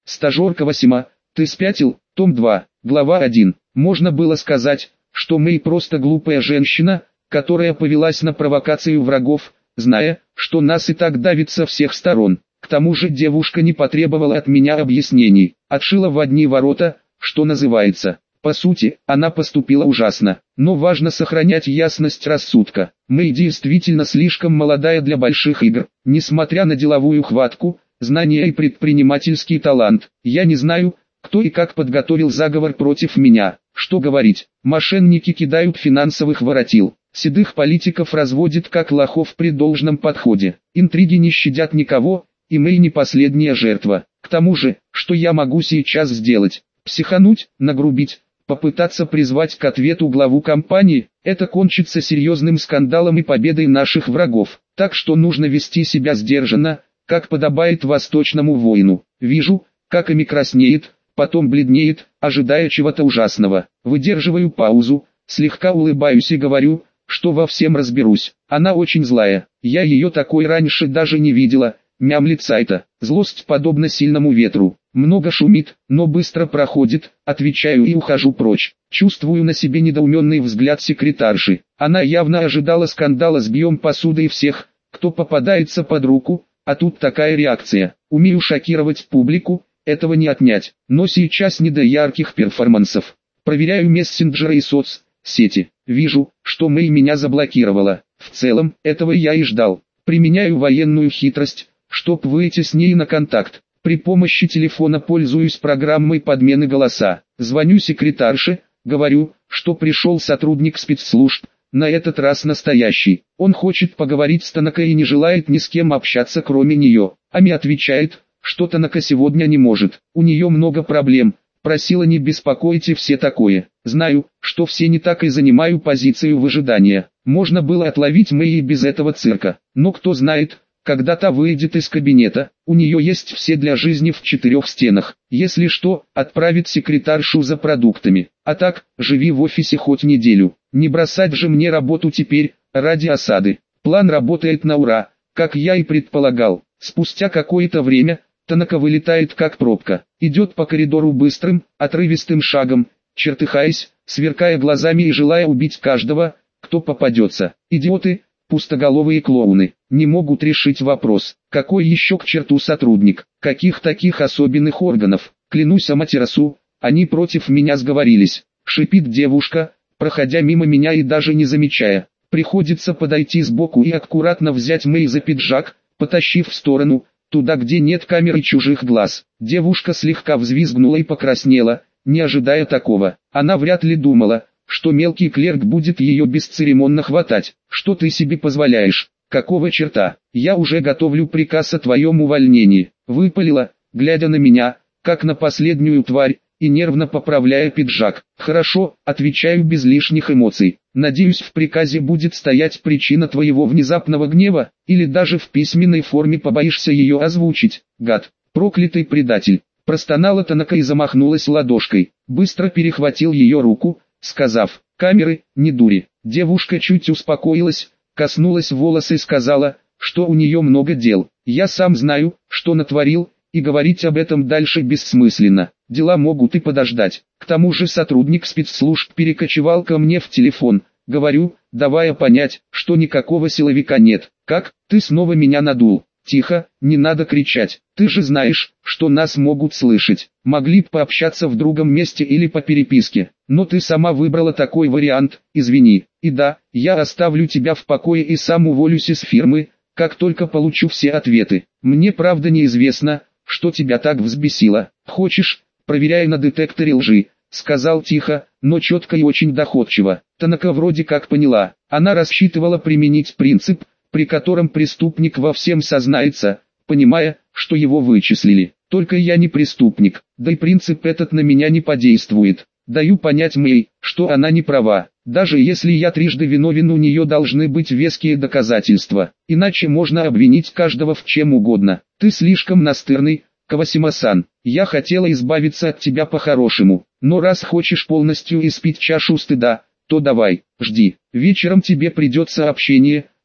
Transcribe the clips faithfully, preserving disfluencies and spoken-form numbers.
Стажерка Васима, ты спятил? Том два, глава один. Можно было сказать, что Мэй просто глупая женщина, которая повелась на провокацию врагов, зная, что нас и так давит со всех сторон. К тому же девушка не потребовала от меня объяснений, отшила в одни ворота, что называется. По сути, она поступила ужасно, но важно сохранять ясность рассудка. Мэй действительно слишком молодая для больших игр, несмотря на деловую хватку, знания и предпринимательский талант. Я не знаю, кто и как подготовил заговор против меня. Что говорить, мошенники кидают финансовых воротил, седых политиков разводят как лохов при должном подходе. Интриги не щадят никого, и Мэй не последняя жертва. К тому же, что я могу сейчас сделать? Психануть, нагрубить, попытаться призвать к ответу главу компании? Это кончится серьезным скандалом и победой наших врагов. Так что нужно вести себя сдержанно, как подобает восточному воину. Вижу, как Эми краснеет, потом бледнеет, ожидая чего-то ужасного. Выдерживаю паузу, слегка улыбаюсь и говорю, что во всем разберусь. Она очень злая, я ее такой раньше даже не видела, мямлит Сайта. Злость подобна сильному ветру, много шумит, но быстро проходит, отвечаю и ухожу прочь. Чувствую на себе недоуменный взгляд секретарши. Она явно ожидала скандала с бьем посуды и всех, кто попадается под руку, а тут такая реакция. Умею шокировать публику, этого не отнять, но сейчас не до ярких перформансов. Проверяю мессенджеры и соцсети. Вижу, что Мэй меня заблокировала. В целом, этого я и ждал. Применяю военную хитрость, чтоб выйти с ней на контакт. При помощи телефона пользуюсь программой подмены голоса. Звоню секретарше, говорю, что пришел сотрудник спецслужб, на этот раз настоящий. Он хочет поговорить с Танака и не желает ни с кем общаться кроме нее. Ами отвечает, что Танака сегодня не может, у нее много проблем. Просила не беспокоить и все такое. Знаю, что все не так и занимаю позицию выжидания. Можно было отловить Мэй и без этого цирка. Но кто знает, когда та выйдет из кабинета, у нее есть все для жизни в четырех стенах. Если что, отправит секретаршу за продуктами. А так, живи в офисе хоть неделю. Не бросать же мне работу теперь, ради осады. План работает на ура, как я и предполагал. Спустя какое-то время, Танака вылетает как пробка, идет по коридору быстрым, отрывистым шагом, чертыхаясь, сверкая глазами и желая убить каждого, кто попадется. Идиоты, пустоголовые клоуны, не могут решить вопрос, какой еще к черту сотрудник, каких таких особенных органов. Клянусь Аматерасу, они против меня сговорились, шипит девушка, проходя мимо меня и даже не замечая. Приходится подойти сбоку и аккуратно взять Мэй за пиджак, потащив в сторону, туда где нет камер и чужих глаз. Девушка слегка взвизгнула и покраснела, не ожидая такого. Она вряд ли думала, что мелкий клерк будет ее бесцеремонно хватать. Что ты себе позволяешь? Какого черта? Я уже готовлю приказ о твоем увольнении. Выпалила, глядя на меня, как на последнюю тварь, и нервно поправляя пиджак. Хорошо, отвечаю без лишних эмоций. Надеюсь, в приказе будет стоять причина твоего внезапного гнева, или даже в письменной форме побоишься ее озвучить. Гад, проклятый предатель. Простонала Танака и замахнулась ладошкой. Быстро перехватил ее руку, сказав: камеры, не дури. Девушка чуть успокоилась, коснулась волоса и сказала, что у нее много дел. Я сам знаю, что натворил, и говорить об этом дальше бессмысленно. Дела могут и подождать. К тому же сотрудник спецслужб перекочевал ко мне в телефон. Говорю, давая понять, что никакого силовика нет. Как, ты снова меня надул? Тихо, не надо кричать. Ты же знаешь, что нас могут слышать. Могли б пообщаться в другом месте или по переписке. Но ты сама выбрала такой вариант, извини. И да, я оставлю тебя в покое и сам уволюсь из фирмы, как только получу все ответы. Мне правда неизвестно, что тебя так взбесило. Хочешь, проверяй на детекторе лжи, сказал тихо, но четко и очень доходчиво. Танака вроде как поняла. Она рассчитывала применить принцип, при котором преступник во всем сознается, понимая, что его вычислили. Только я не преступник, да и принцип этот на меня не подействует. Даю понять Мэй, что она не права. Даже если я трижды виновен, у нее должны быть веские доказательства. Иначе можно обвинить каждого в чем угодно. Ты слишком настырный, Кавасима-сан. Я хотела избавиться от тебя по-хорошему. Но раз хочешь полностью испить чашу стыда, то давай, жди. Вечером тебе придется общение,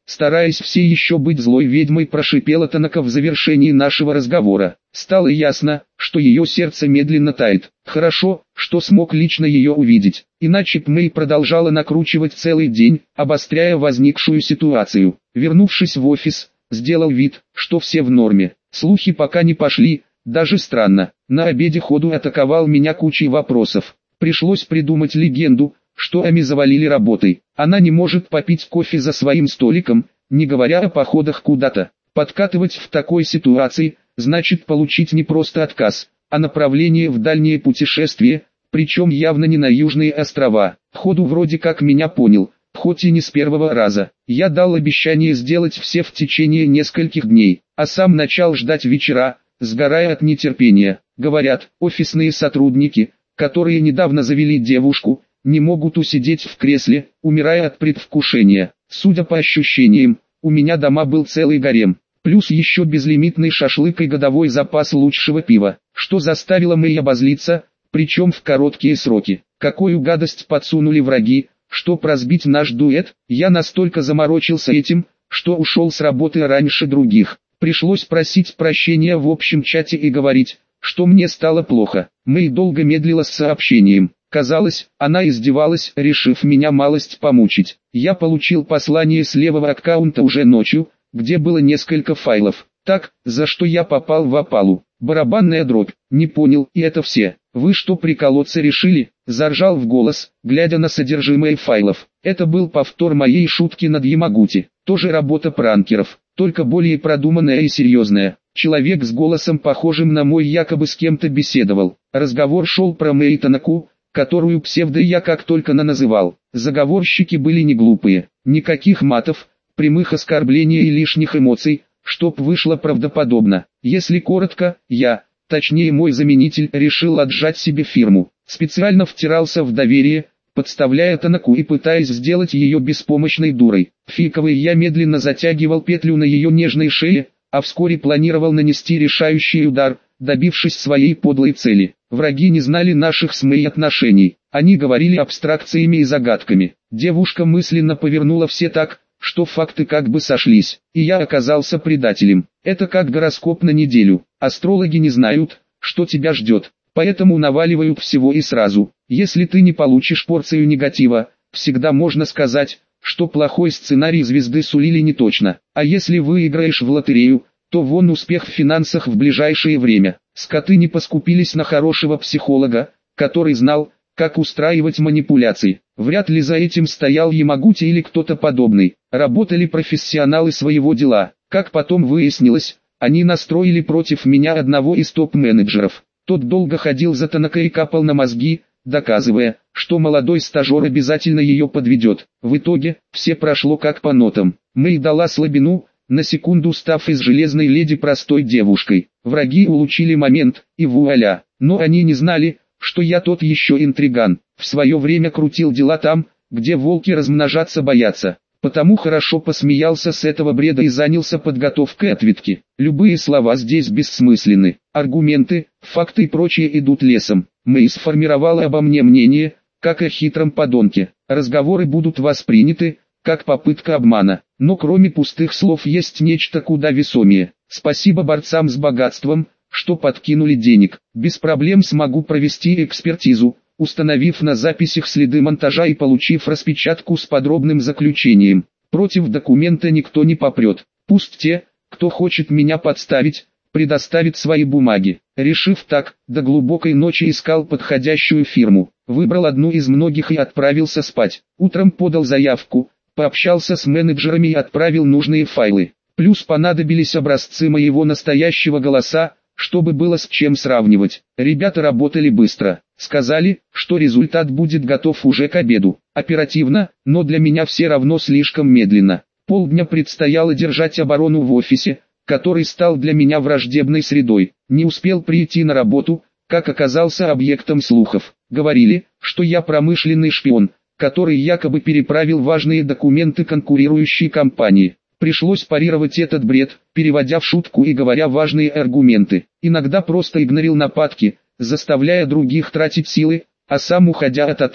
Стараясь все еще быть злой ведьмой, прошипела Танака в завершении нашего разговора. Стало ясно, что ее сердце медленно тает. Хорошо, что смог лично ее увидеть. Иначе б Мэй продолжала накручивать целый день, обостряя возникшую ситуацию. Вернувшись в офис, сделал вид, что все в норме. Слухи пока не пошли, даже странно. На обеде ходу атаковал меня кучей вопросов. Пришлось придумать легенду, что Ами завалили работой. Она не может попить кофе за своим столиком, не говоря о походах куда-то. Подкатывать в такой ситуации, значит получить не просто отказ, а направление в дальнее путешествие, причем явно не на Южные острова. Ходу вроде как меня понял, хоть и не с первого раза. Я дал обещание сделать все в течение нескольких дней, а сам начал ждать вечера, сгорая от нетерпения. Говорят, офисные сотрудники, которые недавно завели девушку, не могут усидеть в кресле, умирая от предвкушения. Судя по ощущениям, у меня дома был целый гарем, плюс еще безлимитный шашлык и годовой запас лучшего пива, что заставило Мэй обозлиться, причем в короткие сроки. Какую гадость подсунули враги, чтоб разбить наш дуэт. Я настолько заморочился этим, что ушел с работы раньше других. Пришлось просить прощения в общем чате и говорить, что мне стало плохо. Мэй долго медлила с сообщением. Казалось, она издевалась, решив меня малость помучить. Я получил послание с левого аккаунта уже ночью, где было несколько файлов. Так, за что я попал в опалу. Барабанная дробь. Не понял, и это все. Вы что, приколоться решили? Заржал в голос, глядя на содержимое файлов. Это был повтор моей шутки над Ямагути. Тоже работа пранкеров, только более продуманная и серьезная. Человек с голосом похожим на мой якобы с кем-то беседовал. Разговор шел про Мэй Танаку, которую псевдо я как только называл. Заговорщики были не глупые. Никаких матов, прямых оскорблений и лишних эмоций, чтоб вышло правдоподобно. Если коротко, я, точнее мой заменитель, решил отжать себе фирму. Специально втирался в доверие, подставляя Танаку и пытаясь сделать ее беспомощной дурой. Фиковый я медленно затягивал петлю на ее нежной шее, а вскоре планировал нанести решающий удар, добившись своей подлой цели. Враги не знали наших с Мэй отношений. Они говорили абстракциями и загадками. Девушка мысленно повернула все так, что факты как бы сошлись, и я оказался предателем. Это как гороскоп на неделю. Астрологи не знают, что тебя ждет, поэтому наваливают всего и сразу. Если ты не получишь порцию негатива, всегда можно сказать, что плохой сценарий звезды сулили не точно. А если выиграешь в лотерею, то вон успех в финансах в ближайшее время. Скоты не поскупились на хорошего психолога, который знал, как устраивать манипуляции. Вряд ли за этим стоял Ямагути или кто-то подобный. Работали профессионалы своего дела. Как потом выяснилось, они настроили против меня одного из топ-менеджеров. Тот долго ходил за Танакой и капал на мозги, доказывая, что молодой стажер обязательно ее подведет. В итоге, все прошло как по нотам. Мэй дала слабину, на секунду став из железной леди простой девушкой. Враги улучили момент, и вуаля. Но они не знали, что я тот еще интриган. В свое время крутил дела там, где волки размножаться боятся. Потому хорошо посмеялся с этого бреда и занялся подготовкой ответки. Любые слова здесь бессмысленны. Аргументы, факты и прочее идут лесом. Мэй сформировала обо мне мнение, как о хитром подонке. Разговоры будут восприняты, как попытка обмана. Но кроме пустых слов есть нечто куда весомее. Спасибо борцам с богатством, что подкинули денег. Без проблем смогу провести экспертизу, установив на записях следы монтажа и получив распечатку с подробным заключением. Против документа никто не попрет. Пусть те, кто хочет меня подставить, предоставит свои бумаги. Решив так, до глубокой ночи искал подходящую фирму. Выбрал одну из многих и отправился спать. Утром подал заявку, пообщался с менеджерами и отправил нужные файлы. Плюс понадобились образцы моего настоящего голоса, чтобы было с чем сравнивать. Ребята работали быстро. Сказали, что результат будет готов уже к обеду. Оперативно, но для меня все равно слишком медленно. Полдня предстояло держать оборону в офисе, который стал для меня враждебной средой. Не успел прийти на работу, как оказался объектом слухов. Говорили, что я промышленный шпион, который якобы переправил важные документы конкурирующей компании. Пришлось парировать этот бред, переводя в шутку и говоря важные аргументы. Иногда просто игнорил нападки, заставляя других тратить силы, а сам уходя от атаки.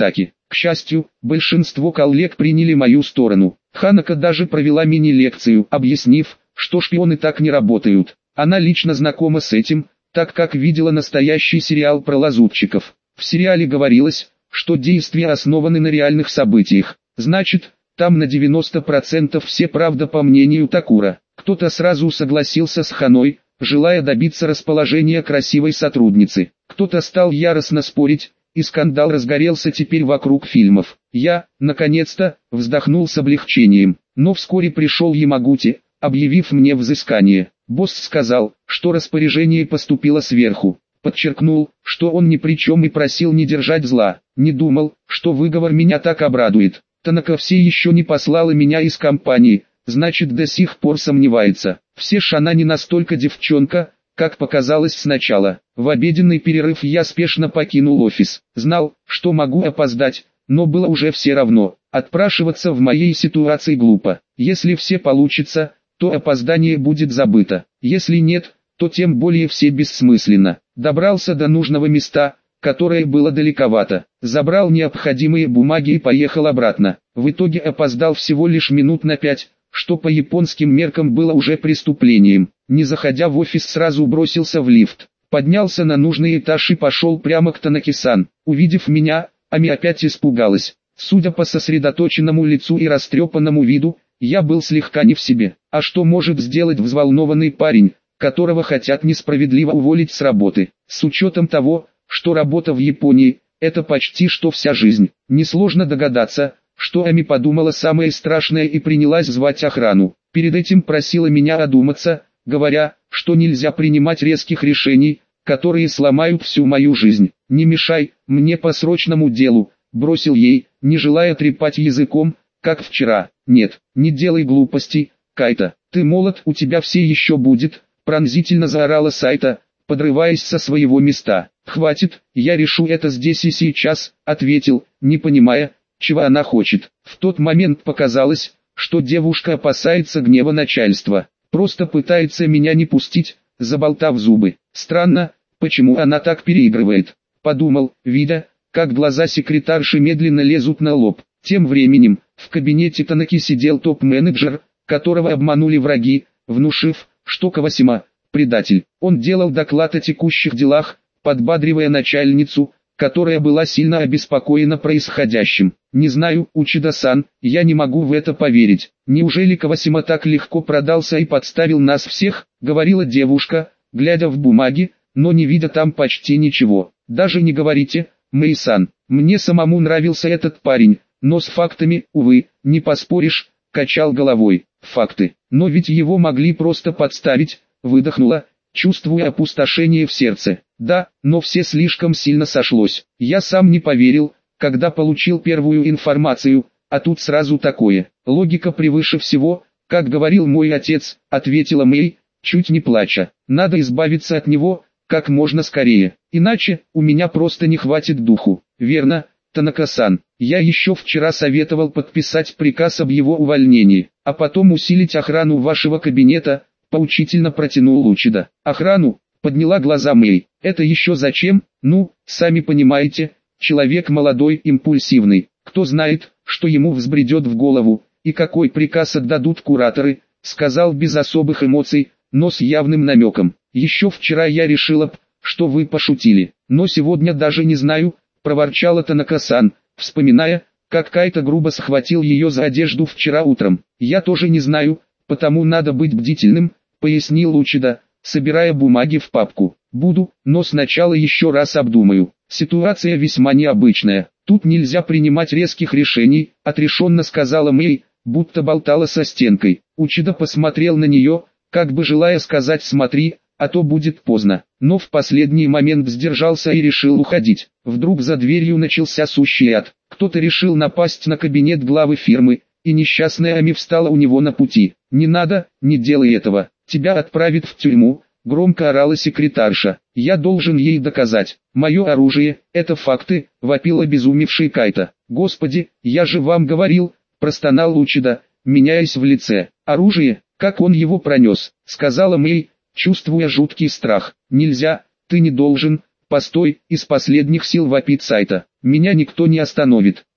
К счастью, большинство коллег приняли мою сторону. Ханако даже провела мини-лекцию, объяснив, что шпионы так не работают. Она лично знакома с этим, так как видела настоящий сериал про лазутчиков. В сериале говорилось, что действия основаны на реальных событиях. Значит, там на девяносто процентов все правда, по мнению Такура. Кто-то сразу согласился с Ханой, желая добиться расположения красивой сотрудницы. Кто-то стал яростно спорить, и скандал разгорелся теперь вокруг фильмов. Я, наконец-то, вздохнул с облегчением. Но вскоре пришел Ямагути, объявив мне взыскание. Босс сказал, что распоряжение поступило сверху. Подчеркнул, что он ни при чем и просил не держать зла. Не думал, что выговор меня так обрадует. Танака все еще не послала меня из компании, значит до сих пор сомневается. Все ж она не настолько девчонка, как показалось сначала. В обеденный перерыв я спешно покинул офис. Знал, что могу опоздать, но было уже все равно. Отпрашиваться в моей ситуации глупо. Если все получится, то опоздание будет забыто. Если нет, то тем более все бессмысленно. Добрался до нужного места, которое было далековато. Забрал необходимые бумаги и поехал обратно. В итоге опоздал всего лишь минут на пять, что по японским меркам было уже преступлением. Не заходя в офис, сразу бросился в лифт. Поднялся на нужный этаж и пошел прямо к Танаки-сан. Увидев меня, Ами опять испугалась. Судя по сосредоточенному лицу и растрепанному виду, я был слегка не в себе. А что может сделать взволнованный парень, которого хотят несправедливо уволить с работы? С учетом того, что работа в Японии – это почти что вся жизнь. Несложно догадаться, что Ами подумала самое страшное и принялась звать охрану. Перед этим просила меня одуматься, говоря, что нельзя принимать резких решений, которые сломают всю мою жизнь. «Не мешай мне по срочному делу», – бросил ей, не желая трепать языком, как вчера. «Нет, не делай глупостей, Кайта, ты молод, у тебя все еще будет», – пронзительно заорала Сайта, подрываясь со своего места. «Хватит, я решу это здесь и сейчас», – ответил, не понимая, чего она хочет. В тот момент показалось, что девушка опасается гнева начальства, просто пытается меня не пустить, заболтав зубы. Странно, почему она так переигрывает, подумал, видя, как глаза секретарши медленно лезут на лоб. Тем временем, в кабинете Танаки сидел топ-менеджер, которого обманули враги, внушив, что Кавасима – предатель. Он делал доклад о текущих делах, подбадривая начальницу, которая была сильно обеспокоена происходящим. «Не знаю, Учида-сан, я не могу в это поверить. Неужели Кавасима так легко продался и подставил нас всех?» — говорила девушка, глядя в бумаги, но не видя там почти ничего. «Даже не говорите, Мэй-сан, мне самому нравился этот парень, но с фактами, увы, не поспоришь», — качал головой. «Факты, но ведь его могли просто подставить», — выдохнула, чувствуя опустошение в сердце. «Да, но все слишком сильно сошлось. Я сам не поверил, когда получил первую информацию, а тут сразу такое. Логика превыше всего, как говорил мой отец», — ответила Мэй, чуть не плача. «Надо избавиться от него, как можно скорее, иначе у меня просто не хватит духу». «Верно, Танака-сан, я еще вчера советовал подписать приказ об его увольнении, а потом усилить охрану вашего кабинета», — поучительно протянул Учида. «Охрану?» — подняла глаза Мэй. «Это еще зачем?» «Ну, сами понимаете, человек молодой, импульсивный. Кто знает, что ему взбредет в голову, и какой приказ отдадут кураторы», — сказал без особых эмоций, но с явным намеком. «Еще вчера я решила, что вы пошутили, но сегодня даже не знаю», — проворчала Танака-сан, вспоминая, как Кайта грубо схватил ее за одежду вчера утром. «Я тоже не знаю, потому надо быть бдительным», — пояснил Учида, собирая бумаги в папку. «Буду, но сначала еще раз обдумаю. Ситуация весьма необычная. Тут нельзя принимать резких решений», — отрешенно сказала Мэй, будто болтала со стенкой. Учида посмотрел на нее, как бы желая сказать «смотри, а то будет поздно», но в последний момент сдержался и решил уходить. Вдруг за дверью начался сущий ад. Кто-то решил напасть на кабинет главы фирмы, и несчастная Ами встала у него на пути. «Не надо, не делай этого, тебя отправят в тюрьму», — громко орала секретарша. «Я должен ей доказать. Мое оружие — это факты», — вопил обезумевший Кайта. «Господи, я же вам говорил», — простонал Учида, меняясь в лице. «Оружие, как он его пронес», — сказала Мэй, чувствуя жуткий страх. «Нельзя, ты не должен, постой», — из последних сил вопит Сайта. «Меня никто не остановит.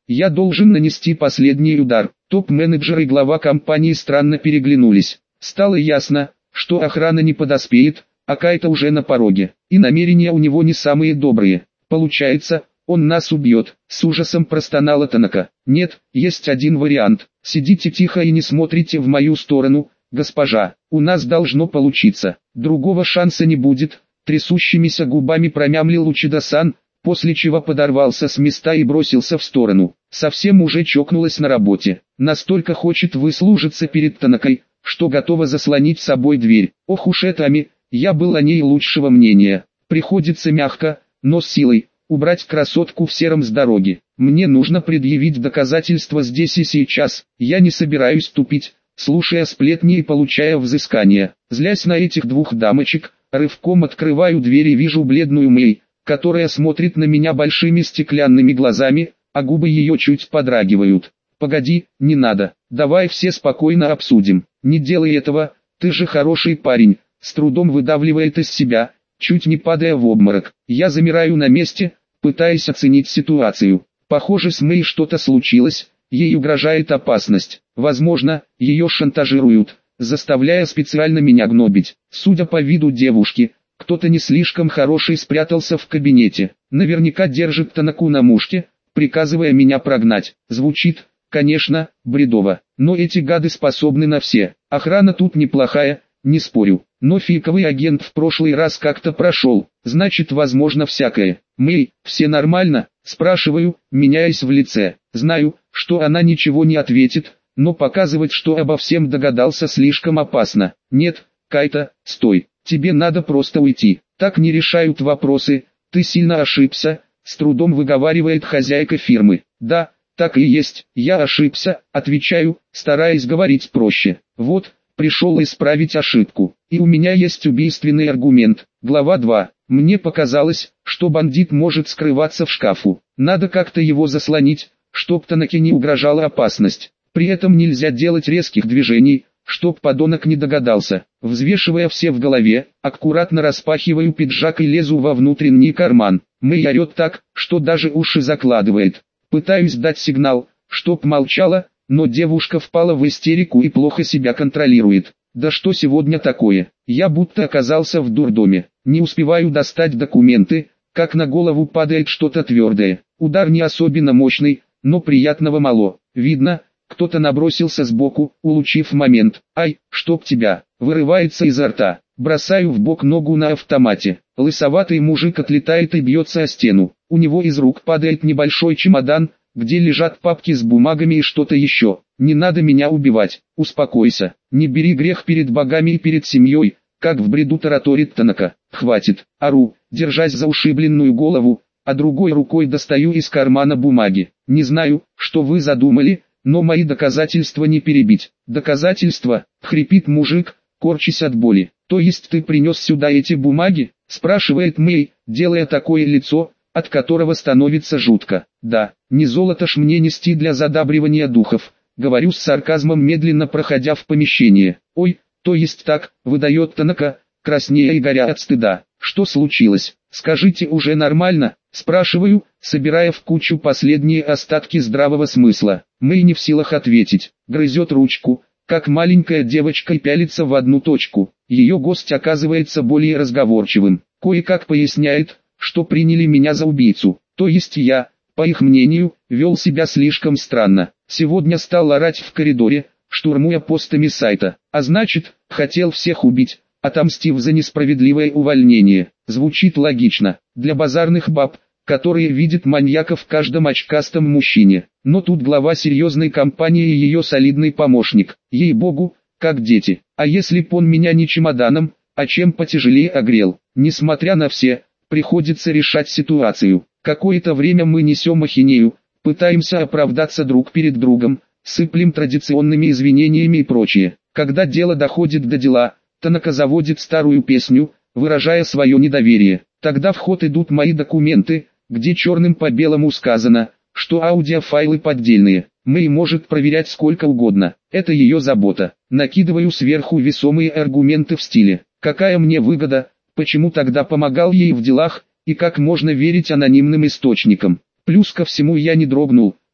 Я должен нанести последний удар. Топ-менеджер и глава компании странно переглянулись. Стало ясно, что охрана не подоспеет, а Кайта уже на пороге. И намерения у него не самые добрые. Получается, он нас убьет, с ужасом простонала Танака. Нет, есть один вариант. Сидите тихо и не смотрите в мою сторону, госпожа. У нас должно получиться. Другого шанса не будет. Трясущимися губами промямлил Учида-сан, после чего подорвался с места и бросился в сторону. Совсем уже чокнулась на работе. Настолько хочет выслужиться перед Танакой, что готова заслонить собой дверь. Ох уж этами, я был о ней лучшего мнения. Приходится мягко, но с силой, убрать красотку в сером с дороги. Мне нужно предъявить доказательства здесь и сейчас. Я не собираюсь тупить, слушая сплетни и получая взыскания. Злясь на этих двух дамочек, рывком открываю дверь и вижу бледную Мэй, которая смотрит на меня большими стеклянными глазами, а губы ее чуть подрагивают. «Погоди, не надо, давай все спокойно обсудим». «Не делай этого, ты же хороший парень», с трудом выдавливает из себя, чуть не падая в обморок. Я замираю на месте, пытаясь оценить ситуацию. Похоже, с Мэй что-то случилось, ей угрожает опасность. Возможно, ее шантажируют, заставляя специально меня гнобить. Судя по виду девушки, кто-то не слишком хороший спрятался в кабинете. Наверняка держит Танаку на мушке, приказывая меня прогнать. Звучит, конечно, бредово, но эти гады способны на все. Охрана тут неплохая, не спорю, но фейковый агент в прошлый раз как-то прошел, значит возможно всякое. Мэй, все нормально? Спрашиваю, меняясь в лице. Знаю, что она ничего не ответит, но показывать, что обо всем догадался, слишком опасно. Нет, Кайта, стой, тебе надо просто уйти. Так не решают вопросы, ты сильно ошибся, с трудом выговаривает хозяйка фирмы. Да, так и есть, я ошибся, отвечаю, стараясь говорить проще. Вот, пришел исправить ошибку. И у меня есть убийственный аргумент. Глава два. Мне показалось, что бандит может скрываться в шкафу. Надо как-то его заслонить, чтоб Танаке не угрожала опасность. При этом нельзя делать резких движений, чтоб подонок не догадался. Взвешивая все в голове, аккуратно распахиваю пиджак и лезу во внутренний карман. Мэй орет так, что даже уши закладывает. Пытаюсь дать сигнал, чтоб молчала, но девушка впала в истерику и плохо себя контролирует. Да что сегодня такое? Я будто оказался в дурдоме. Не успеваю достать документы, как на голову падает что-то твердое. Удар не особенно мощный, но приятного мало. Видно, кто-то набросился сбоку, улучив момент. Ай, чтоб тебя, вырывается изо рта. Бросаю в бок ногу на автомате. Лысоватый мужик отлетает и бьется о стену. У него из рук падает небольшой чемодан, где лежат папки с бумагами и что-то еще. Не надо меня убивать, успокойся. Не бери грех перед богами и перед семьей, как в бреду тараторит Танака. Хватит, ору, держась за ушибленную голову, а другой рукой достаю из кармана бумаги. Не знаю, что вы задумали, но мои доказательства не перебить. Доказательства, хрипит мужик, корчась от боли. То есть ты принес сюда эти бумаги? Спрашивает Мэй, делая такое лицо, от которого становится жутко. Да, не золото ж мне нести для задабривания духов, говорю с сарказмом, медленно проходя в помещение. Ой, то есть так, выдает Танака, краснея и горя от стыда. Что случилось? Скажите, уже нормально? Спрашиваю, собирая в кучу последние остатки здравого смысла. Мэй не в силах ответить, грызет ручку, как маленькая девочка, и пялится в одну точку. Ее гость оказывается более разговорчивым. Кое-как поясняет, что приняли меня за убийцу. То есть я, по их мнению, вел себя слишком странно. Сегодня стал орать в коридоре, штурмуя постами сайта. А значит, хотел всех убить, отомстив за несправедливое увольнение. Звучит логично, для базарных баб, которые видят маньяка в каждом очкастом мужчине. Но тут глава серьезной компании и ее солидный помощник. Ей-богу, как дети. А если б он меня не чемоданом, а чем потяжелее огрел? Несмотря на все, приходится решать ситуацию. Какое-то время мы несем ахинею, пытаемся оправдаться друг перед другом, сыплем традиционными извинениями и прочее. Когда дело доходит до дела, Танака заводит старую песню, выражая свое недоверие. Тогда в ход идут мои документы, где черным по белому сказано, что аудиофайлы поддельные. Мэй может проверять сколько угодно, это ее забота. Накидываю сверху весомые аргументы в стиле: какая мне выгода, почему тогда помогал ей в делах, и как можно верить анонимным источникам. Плюс ко всему я не дрогнул,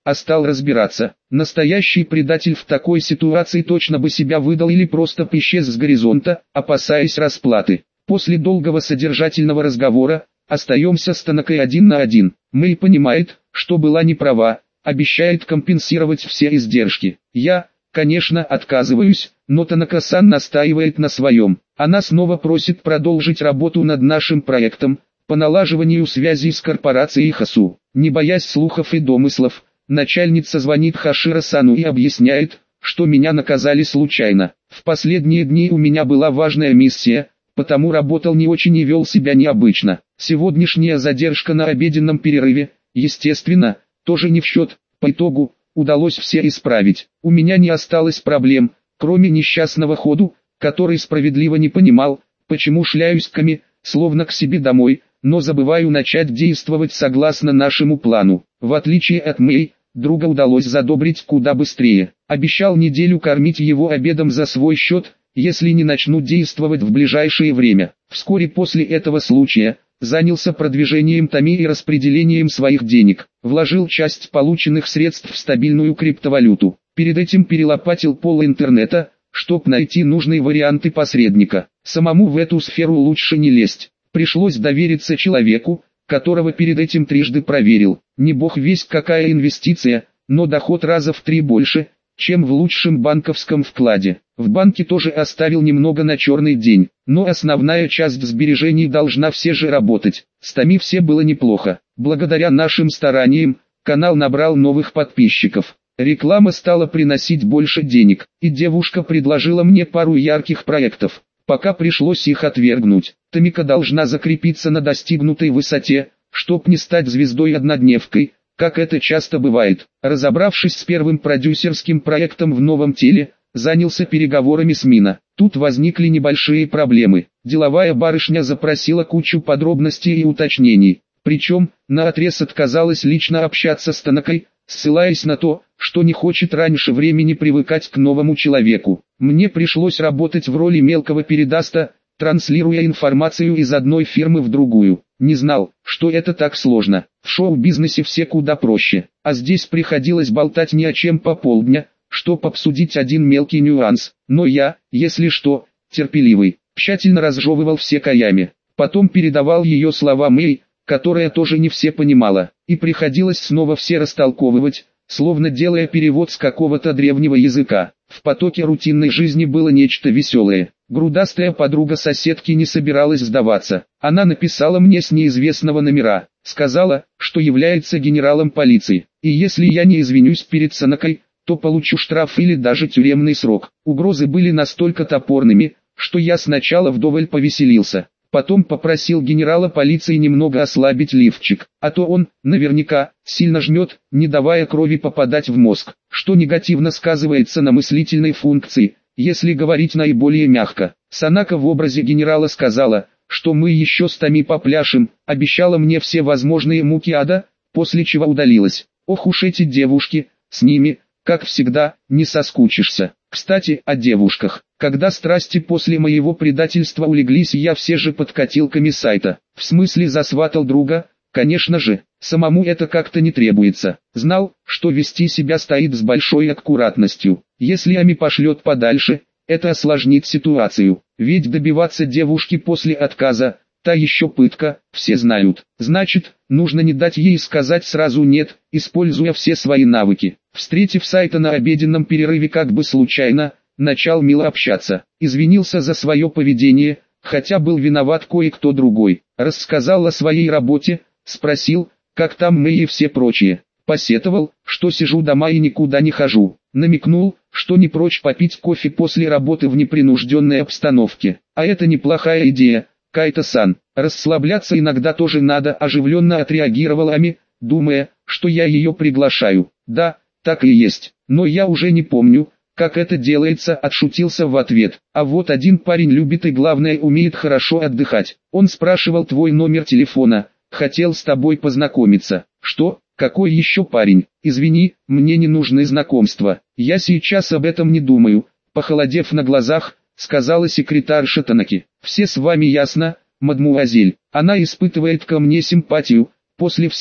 а стал разбираться. Настоящий предатель в такой ситуации точно бы себя выдал или просто исчез с горизонта, опасаясь расплаты. После долгого содержательного разговора, остаемся с Танакой один на один. Мэй понимает, что была не права, обещает компенсировать все издержки. Я, конечно, отказываюсь, но Танака-сан настаивает на своем. Она снова просит продолжить работу над нашим проектом по налаживанию связей с корпорацией Хасу. Не боясь слухов и домыслов, начальница звонит Хашира-сану и объясняет, что меня наказали случайно. В последние дни у меня была важная миссия, потому работал не очень и вел себя необычно. Сегодняшняя задержка на обеденном перерыве, естественно, тоже не в счет. По итогу, удалось все исправить. У меня не осталось проблем, кроме несчастного ходу, который справедливо не понимал, почему шляюсь к Ками, словно к себе домой, но забываю начать действовать согласно нашему плану. В отличие от Мэй, друга удалось задобрить куда быстрее. Обещал неделю кормить его обедом за свой счет, если не начну действовать в ближайшее время. Вскоре после этого случая, занялся продвижением Тами и распределением своих денег. Вложил часть полученных средств в стабильную криптовалюту. Перед этим перелопатил пол интернета, чтоб найти нужные варианты посредника. Самому в эту сферу лучше не лезть. Пришлось довериться человеку, которого перед этим трижды проверил. Не бог весть какая инвестиция, но доход раза в три больше, чем в лучшем банковском вкладе. В банке тоже оставил немного на черный день, но основная часть сбережений должна все же работать. С Тами все было неплохо. Благодаря нашим стараниям, канал набрал новых подписчиков. Реклама стала приносить больше денег, и девушка предложила мне пару ярких проектов. Пока пришлось их отвергнуть. Тамика должна закрепиться на достигнутой высоте, чтоб не стать звездой-однодневкой, как это часто бывает. Разобравшись с первым продюсерским проектом в новом теле, занялся переговорами с Мина. Тут возникли небольшие проблемы. Деловая барышня запросила кучу подробностей и уточнений. Причем, наотрез отказалась лично общаться с Танакой, ссылаясь на то, что не хочет раньше времени привыкать к новому человеку. Мне пришлось работать в роли мелкого передаста, транслируя информацию из одной фирмы в другую. Не знал, что это так сложно. В шоу-бизнесе все куда проще, а здесь приходилось болтать ни о чем по полдня, чтоб обсудить один мелкий нюанс. Но я, если что, терпеливый, тщательно разжевывал все каями. Потом передавал ее слова Мэй, которая тоже не все понимала, и приходилось снова все растолковывать, словно делая перевод с какого-то древнего языка. В потоке рутинной жизни было нечто веселое. Грудастая подруга соседки не собиралась сдаваться. Она написала мне с неизвестного номера, сказала, что является генералом полиции, и если я не извинюсь перед Санакой, то получу штраф или даже тюремный срок. Угрозы были настолько топорными, что я сначала вдоволь повеселился. Потом попросил генерала полиции немного ослабить лифчик, а то он, наверняка, сильно жмет, не давая крови попадать в мозг, что негативно сказывается на мыслительной функции, если говорить наиболее мягко. Санака в образе генерала сказала, что мы еще с Тами попляшем, обещала мне все возможные муки ада, после чего удалилась. Ох уж эти девушки, с ними, как всегда, не соскучишься. Кстати, о девушках. Когда страсти после моего предательства улеглись, я все же подкатил к Амисайта. В смысле засватал друга, конечно же, самому это как-то не требуется. Знал, что вести себя стоит с большой аккуратностью. Если Ами пошлет подальше, это осложнит ситуацию. Ведь добиваться девушки после отказа, та еще пытка, все знают. Значит, нужно не дать ей сказать сразу «нет», используя все свои навыки. Встретив Сайта на обеденном перерыве как бы случайно, начал мило общаться. Извинился за свое поведение, хотя был виноват кое-кто другой. Рассказал о своей работе, спросил, как там мы и все прочие. Посетовал, что сижу дома и никуда не хожу. Намекнул, что не прочь попить кофе после работы в непринужденной обстановке. А это неплохая идея, Кайта-сан. Расслабляться иногда тоже надо, оживленно отреагировала Ами, думая, что я ее приглашаю. Да, так и есть, но я уже не помню, как это делается, отшутился в ответ. А вот один парень любит и главное умеет хорошо отдыхать. Он спрашивал твой номер телефона, хотел с тобой познакомиться. Что? Какой еще парень? Извини, мне не нужны знакомства. Я сейчас об этом не думаю. Похолодев на глазах, сказала секретарша Танаки. Все с вами ясно, мадмуазель. Она испытывает ко мне симпатию. После всего,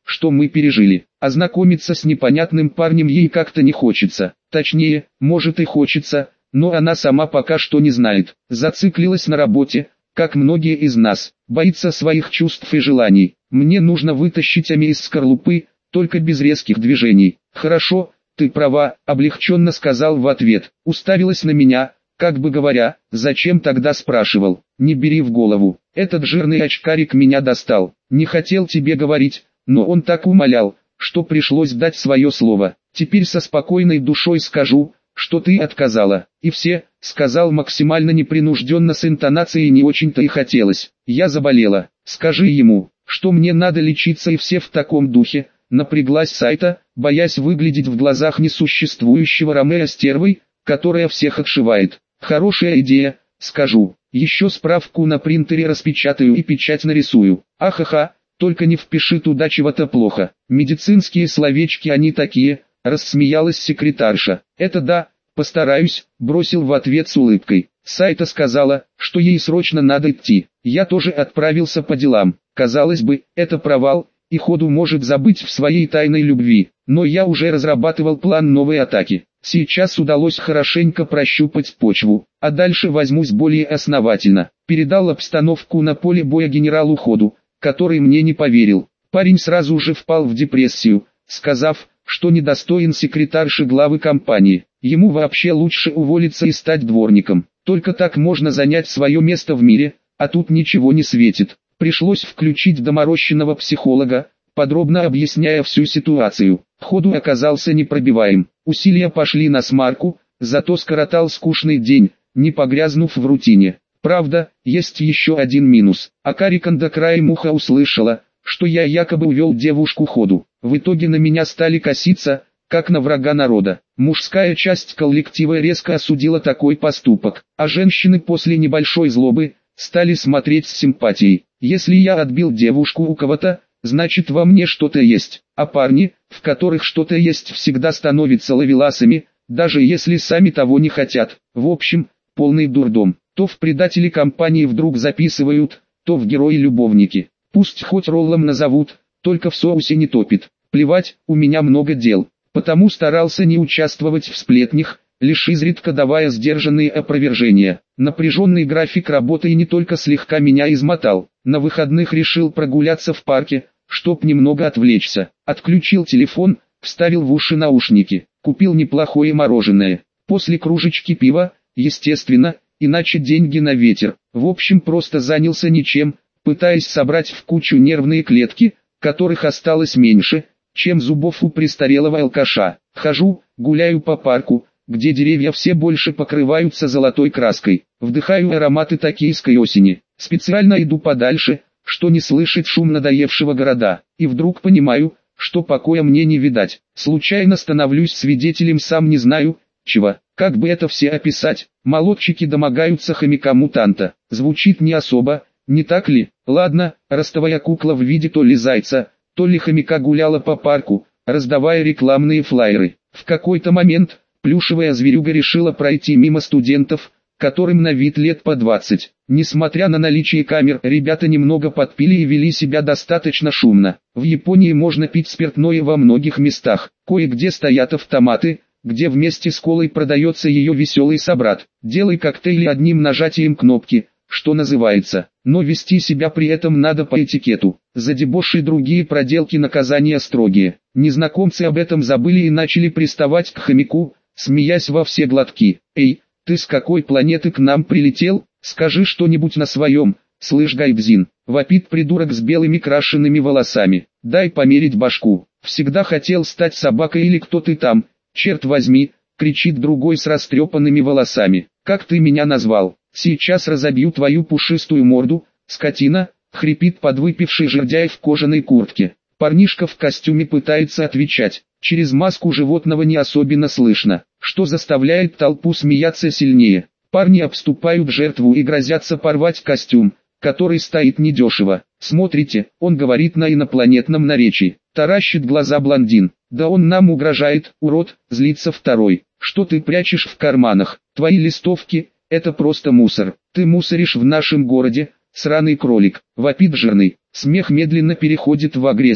что мы пережили. Ознакомиться с непонятным парнем ей как-то не хочется. Точнее, может и хочется, но она сама пока что не знает. Зациклилась на работе, как многие из нас, боится своих чувств и желаний. Мне нужно вытащить Ами из скорлупы, только без резких движений. Хорошо, ты права, облегченно сказал в ответ. Уставилась на меня, как бы говоря, зачем тогда спрашивал. Не бери в голову, этот жирный очкарик меня достал. Не хотел тебе говорить, но он так умолял, что пришлось дать свое слово. Теперь со спокойной душой скажу, что ты отказала. И все, сказал максимально непринужденно с интонацией не очень-то и хотелось. Я заболела. Скажи ему, что мне надо лечиться, и все в таком духе. Напряглась Сайта, боясь выглядеть в глазах несуществующего Ромео стервой, которая всех отшивает. Хорошая идея, скажу. Еще справку на принтере распечатаю и печать нарисую. Ахаха, только не впиши туда чего-то плохо. Медицинские словечки они такие, рассмеялась секретарша. Это да, постараюсь, бросил в ответ с улыбкой. Сайта сказала, что ей срочно надо идти. Я тоже отправился по делам. Казалось бы, это провал, и ходу может забыть в своей тайной любви. Но я уже разрабатывал план новой атаки. Сейчас удалось хорошенько прощупать почву, а дальше возьмусь более основательно. Передал обстановку на поле боя генералу Ходу, который мне не поверил. Парень сразу же впал в депрессию, сказав, что недостоин секретарши главы компании. Ему вообще лучше уволиться и стать дворником. Только так можно занять свое место в мире, а тут ничего не светит. Пришлось включить доморощенного психолога, подробно объясняя всю ситуацию. Ходу оказался непробиваем. Усилия пошли на смарку, зато скоротал скучный день, не погрязнув в рутине. Правда, есть еще один минус. Акариканда краем уха услышала, что я якобы увел девушку Ходу. В итоге на меня стали коситься, как на врага народа. Мужская часть коллектива резко осудила такой поступок, а женщины после небольшой злобы стали смотреть с симпатией. Если я отбил девушку у кого-то, значит во мне что-то есть. А парни, в которых что-то есть, всегда становятся ловеласами, даже если сами того не хотят. В общем, полный дурдом. То в предатели компании вдруг записывают, то в герои-любовники. Пусть хоть роллом назовут, только в соусе не топит. Плевать, у меня много дел. Потому старался не участвовать в сплетнях, лишь изредка давая сдержанные опровержения. Напряженный график работы и не только слегка меня измотал. На выходных решил прогуляться в парке, чтоб немного отвлечься. Отключил телефон, вставил в уши наушники. Купил неплохое мороженое. После кружечки пива, естественно, иначе деньги на ветер. В общем, просто занялся ничем, пытаясь собрать в кучу нервные клетки, которых осталось меньше, чем зубов у престарелого алкаша. Хожу, гуляю по парку, где деревья все больше покрываются золотой краской. Вдыхаю ароматы токийской осени. Специально иду подальше, что не слышит шум надоевшего города. И вдруг понимаю, что покоя мне не видать. Случайно становлюсь свидетелем сам не знаю, чего. Как бы это все описать? Молодчики домогаются хомяка-мутанта. Звучит не особо, не так ли? Ладно, ростовая кукла в виде то ли зайца, то ли хомяка гуляла по парку, раздавая рекламные флаеры. В какой-то момент плюшевая зверюга решила пройти мимо студентов, которым на вид лет по двадцать. Несмотря на наличие камер, ребята немного подпили и вели себя достаточно шумно. В Японии можно пить спиртное во многих местах. Кое-где стоят автоматы, где вместе с колой продается ее веселый собрат. Делай коктейли одним нажатием кнопки, что называется. Но вести себя при этом надо по этикету. За дебоши и другие проделки наказания строгие. Незнакомцы об этом забыли и начали приставать к хомяку, смеясь во все глотки. «Эй, ты с какой планеты к нам прилетел? Скажи что-нибудь на своем, слышь Гайдзин!» Вопит придурок с белыми крашенными волосами. «Дай померить башку. Всегда хотел стать собакой или кто ты там, черт возьми!» Кричит другой с растрепанными волосами. «Как ты меня назвал? Сейчас разобью твою пушистую морду, скотина!» Хрипит подвыпивший жердяй в кожаной куртке. Парнишка в костюме пытается отвечать. Через маску животного не особенно слышно, что заставляет толпу смеяться сильнее. Парни обступают жертву и грозятся порвать костюм, который стоит недешево. «Смотрите», он говорит на инопланетном наречии. Таращит глаза блондин. «Да он нам угрожает, урод», злится второй. «Что ты прячешь в карманах? Твои листовки — это просто мусор. Ты мусоришь в нашем городе, сраный кролик», вопит жирный. Смех медленно переходит в агрессию.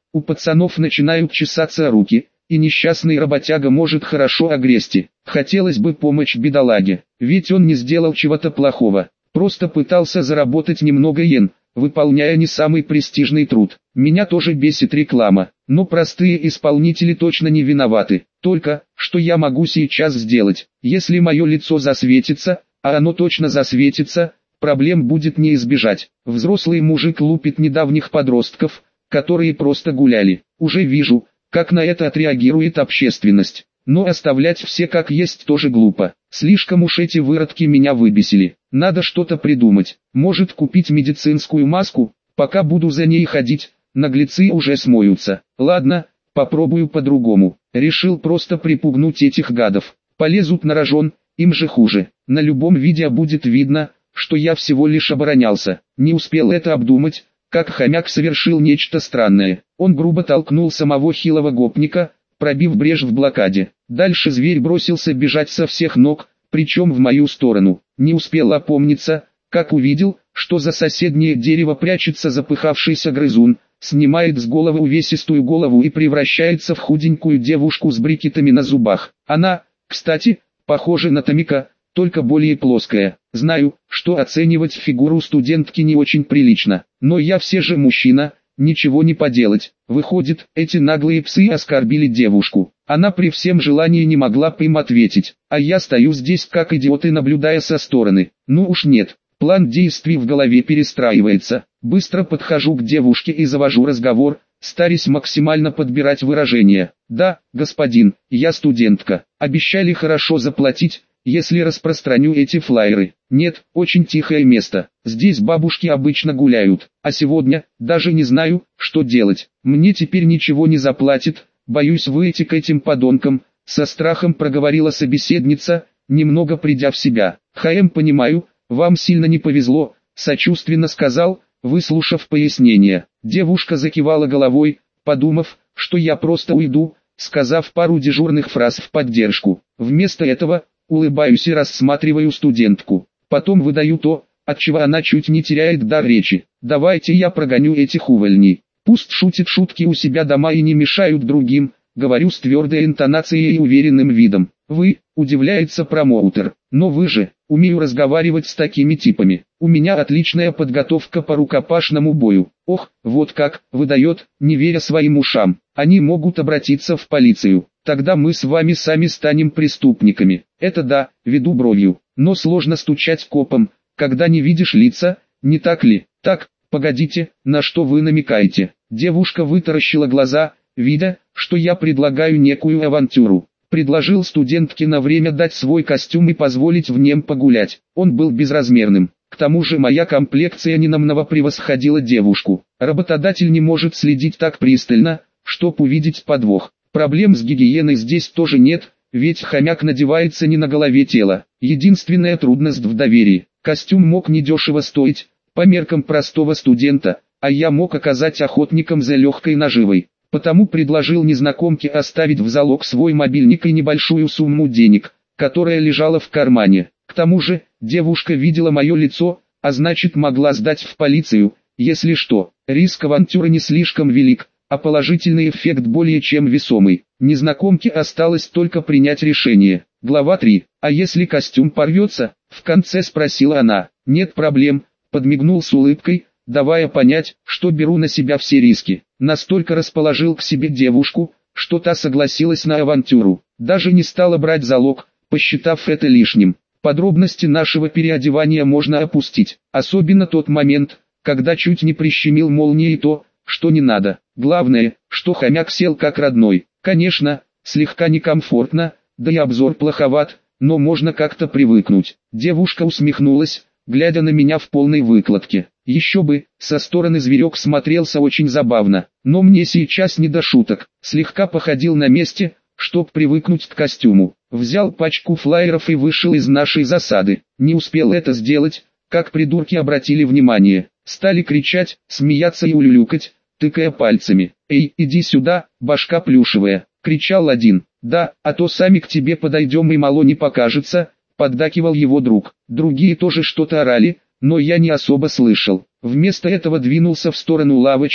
у пацанов начинают чесаться руки, и несчастный работяга может хорошо огрести. Хотелось бы помочь бедолаге, ведь он не сделал чего-то плохого, просто пытался заработать немного йен, выполняя не самый престижный труд. Меня тоже бесит реклама, но простые исполнители точно не виноваты. Только, что я могу сейчас сделать? Если мое лицо засветится, а оно точно засветится, проблем будет не избежать. Взрослый мужик лупит недавних подростков, которые просто гуляли. Уже вижу, как на это отреагирует общественность. Но оставлять все как есть тоже глупо. Слишком уж эти выродки меня выбесили. Надо что-то придумать. Может, купить медицинскую маску? Пока буду за ней ходить, наглецы уже смоются. Ладно, попробую по-другому. Решил просто припугнуть этих гадов. Полезут на рожон, им же хуже. На любом видео будет видно, что я всего лишь оборонялся. Не успел это обдумать, как хомяк совершил нечто странное. Он грубо толкнул самого хилого гопника, пробив брешь в блокаде. Дальше зверь бросился бежать со всех ног, причем в мою сторону. Не успел опомниться, как увидел, что за соседнее дерево прячется запыхавшийся грызун, снимает с головы увесистую голову и превращается в худенькую девушку с брикетами на зубах. Она, кстати, похожа на Томика, только более плоская. Знаю, что оценивать фигуру студентки не очень прилично, но я все же мужчина, ничего не поделать. Выходит, эти наглые псы оскорбили девушку. Она при всем желании не могла бы им ответить, а я стою здесь как идиот и наблюдая со стороны. Ну уж нет, план действий в голове перестраивается. Быстро подхожу к девушке и завожу разговор, стараясь максимально подбирать выражения. Да, господин, я студентка. Обещали хорошо заплатить, если распространю эти флаеры. Нет, очень тихое место. Здесь бабушки обычно гуляют. А сегодня, даже не знаю, что делать. Мне теперь ничего не заплатит. Боюсь выйти к этим подонкам. Со страхом проговорила собеседница, немного придя в себя. ХМ, понимаю, вам сильно не повезло, сочувственно сказал, выслушав пояснение. Девушка закивала головой, подумав, что я просто уйду, сказав пару дежурных фраз в поддержку. Вместо этого, улыбаюсь и рассматриваю студентку. Потом выдаю то, от чего она чуть не теряет дар речи. Давайте я прогоню этих увольней. Пусть шутят шутки у себя дома и не мешают другим, говорю с твердой интонацией и уверенным видом. Вы, удивляется промоутер, но вы же, умею разговаривать с такими типами. У меня отличная подготовка по рукопашному бою. Ох, вот как, выдает, не веря своим ушам. Они могут обратиться в полицию. Тогда мы с вами сами станем преступниками. Это да, веду бровью, но сложно стучать копом, когда не видишь лица, не так ли? Так, погодите, на что вы намекаете? Девушка вытаращила глаза, видя, что я предлагаю некую авантюру. Предложил студентке на время дать свой костюм и позволить в нем погулять. Он был безразмерным. К тому же моя комплекция ненамного превосходила девушку. Работодатель не может следить так пристально, чтоб увидеть подвох. Проблем с гигиеной здесь тоже нет, ведь хомяк надевается не на голове тела. Единственная трудность в доверии. Костюм мог недешево стоить, по меркам простого студента, а я мог оказать охотникам за легкой наживой. Потому предложил незнакомке оставить в залог свой мобильник и небольшую сумму денег, которая лежала в кармане. К тому же, девушка видела мое лицо, а значит могла сдать в полицию, если что. Риск авантюры не слишком велик, а положительный эффект более чем весомый. Незнакомке осталось только принять решение. Глава три. А если костюм порвется? В конце спросила она. Нет проблем, подмигнул с улыбкой, давая понять, что беру на себя все риски. Настолько расположил к себе девушку, что та согласилась на авантюру. Даже не стала брать залог, посчитав это лишним. Подробности нашего переодевания можно опустить. Особенно тот момент, когда чуть не прищемил молнией то, что не надо. Главное, что хомяк сел как родной. Конечно, слегка некомфортно, да и обзор плоховат, но можно как-то привыкнуть. Девушка усмехнулась, глядя на меня в полной выкладке. Еще бы, со стороны зверек смотрелся очень забавно, но мне сейчас не до шуток. Слегка походил на месте, чтоб привыкнуть к костюму. Взял пачку флаеров и вышел из нашей засады. Не успел это сделать, как придурки обратили внимание. Стали кричать, смеяться и улюлюкать, тыкая пальцами. «Эй, иди сюда, башка плюшевая!» — кричал один. «Да, а то сами к тебе подойдем и мало не покажется», — поддакивал его друг. Другие тоже что-то орали, но я не особо слышал. Вместо этого двинулся в сторону лавочки,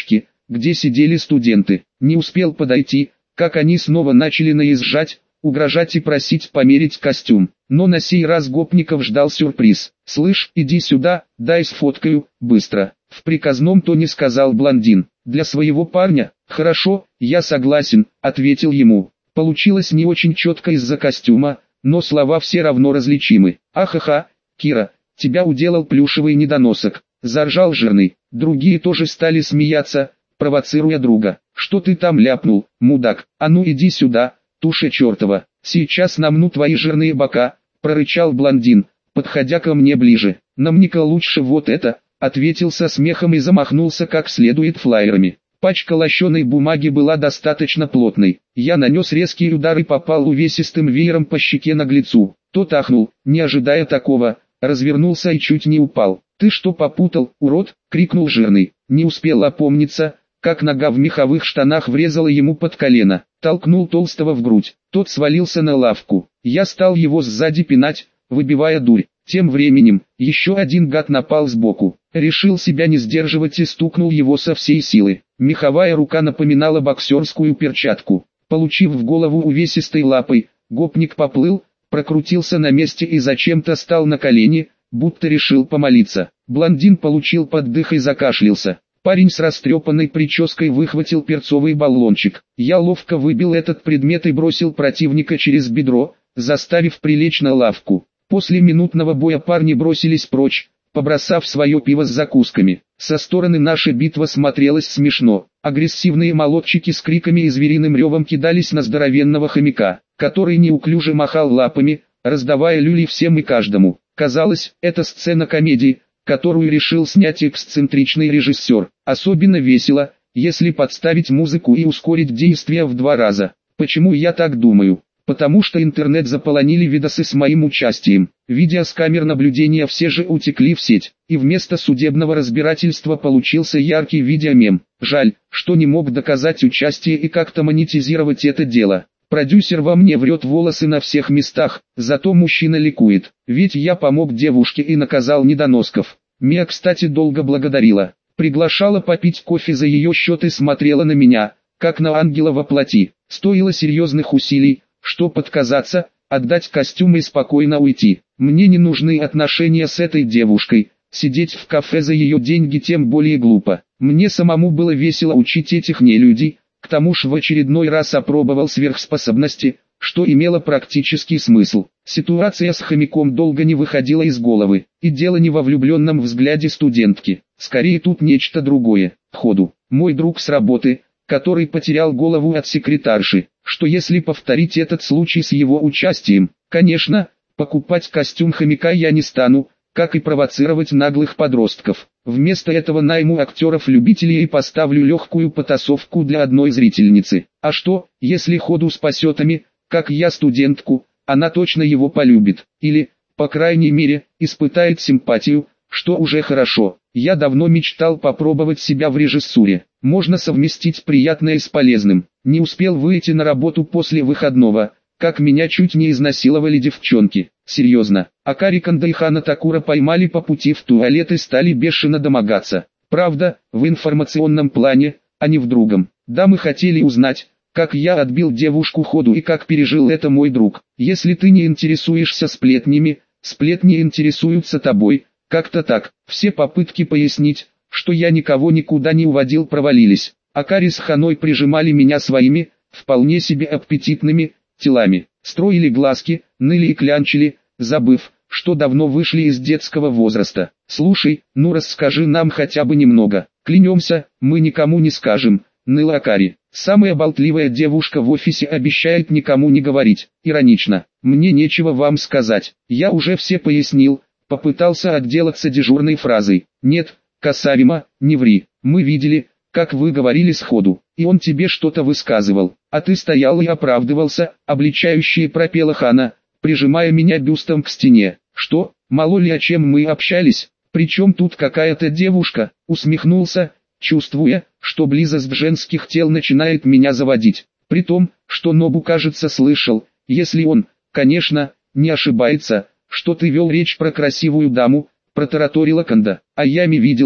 где сидели студенты. Не успел подойти, как они снова начали наезжать, угрожать и просить померить костюм. Но на сей раз гопников ждал сюрприз. «Слышь, иди сюда, дай сфоткаю, быстро», — в приказном тоне сказал блондин. «Для своего парня? Хорошо, я согласен», — ответил ему. Получилось не очень четко из-за костюма, но слова все равно различимы. «Ахаха, Кира, тебя уделал плюшевый недоносок», — заржал жирный. Другие тоже стали смеяться, провоцируя друга. «Что ты там ляпнул, мудак? А ну иди сюда, туша чертова, сейчас намну твои жирные бока», — прорычал блондин, подходя ко мне ближе. «Нам-ка лучше вот это», — ответил со смехом и замахнулся как следует флаерами. Пачка лощеной бумаги была достаточно плотной. Я нанес резкий удар и попал увесистым веером по щеке наглецу. Тот ахнул, не ожидая такого, развернулся и чуть не упал. «Ты что попутал, урод?» — крикнул жирный. Не успел опомниться, как нога в меховых штанах врезала ему под колено. Толкнул толстого в грудь. Тот свалился на лавку. Я стал его сзади пинать, выбивая дурь. Тем временем, еще один гад напал сбоку. Решил себя не сдерживать и стукнул его со всей силы. Меховая рука напоминала боксерскую перчатку. Получив в голову увесистой лапой, гопник поплыл, прокрутился на месте и зачем-то стал на колени, будто решил помолиться. Блондин получил поддых и закашлялся. Парень с растрепанной прической выхватил перцовый баллончик. Я ловко выбил этот предмет и бросил противника через бедро, заставив прилечь на лавку. После минутного боя парни бросились прочь, побросав свое пиво с закусками. Со стороны наша битва смотрелась смешно. Агрессивные молодчики с криками и звериным ревом кидались на здоровенного хомяка, который неуклюже махал лапами, раздавая люли всем и каждому. Казалось, это сцена комедии, которую решил снять эксцентричный режиссер. Особенно весело, если подставить музыку и ускорить действия в два раза. Почему я так думаю? Потому что интернет заполонили видосы с моим участием. Видео с камер наблюдения все же утекли в сеть, и вместо судебного разбирательства получился яркий видеомем. Жаль, что не мог доказать участие и как-то монетизировать это дело. Продюсер во мне врет волосы на всех местах, зато мужчина ликует. Ведь я помог девушке и наказал недоносков. Мия, кстати, долго благодарила. Приглашала попить кофе за ее счет и смотрела на меня, как на ангела во плоти. Стоило серьезных усилий, чтобы отказаться, отдать костюм и спокойно уйти. Мне не нужны отношения с этой девушкой. Сидеть в кафе за ее деньги тем более глупо. Мне самому было весело учить этих нелюдей. К тому же в очередной раз опробовал сверхспособности, что имело практический смысл. Ситуация с хомяком долго не выходила из головы. И дело не во влюбленном взгляде студентки. Скорее тут нечто другое. Ходу. Мой друг с работы, который потерял голову от секретарши. Что если повторить этот случай с его участием? Конечно, покупать костюм хомяка я не стану, как и провоцировать наглых подростков. Вместо этого найму актеров-любителей и поставлю легкую потасовку для одной зрительницы. А что, если Ходу спасет Ами, как я студентку, она точно его полюбит. Или, по крайней мере, испытает симпатию, что уже хорошо. Я давно мечтал попробовать себя в режиссуре. Можно совместить приятное с полезным. Не успел выйти на работу после выходного, как меня чуть не изнасиловали девчонки. Серьезно. Акари Канда и Хана Такура поймали по пути в туалет и стали бешено домогаться. Правда, в информационном плане, а не в другом. Дамы хотели узнать, как я отбил девушку Ходу и как пережил это мой друг. Если ты не интересуешься сплетнями, сплетни интересуются тобой. Как-то так. Все попытки пояснить, что я никого никуда не уводил, провалились. Акари с Ханой прижимали меня своими, вполне себе аппетитными, телами. Строили глазки, ныли и клянчили, забыв, что давно вышли из детского возраста. «Слушай, ну расскажи нам хотя бы немного». «Клянемся, мы никому не скажем», — ныла Акари. «Самая болтливая девушка в офисе обещает никому не говорить». Иронично. «Мне нечего вам сказать. Я уже все пояснил». Попытался отделаться дежурной фразой. «Нет, Касарима, не ври. Мы видели, как вы говорили с Ходу, и он тебе что-то высказывал, а ты стоял и оправдывался», — обличающе пропела Хана, прижимая меня бюстом к стене. «Что, мало ли о чем мы общались? Причем тут какая-то девушка?» — усмехнулся, чувствуя, что близость женских тел начинает меня заводить. При том, что Нобу, кажется, слышал, если он, конечно, не ошибается, что ты вел речь про красивую даму, протараторила Канда. А Ями видела,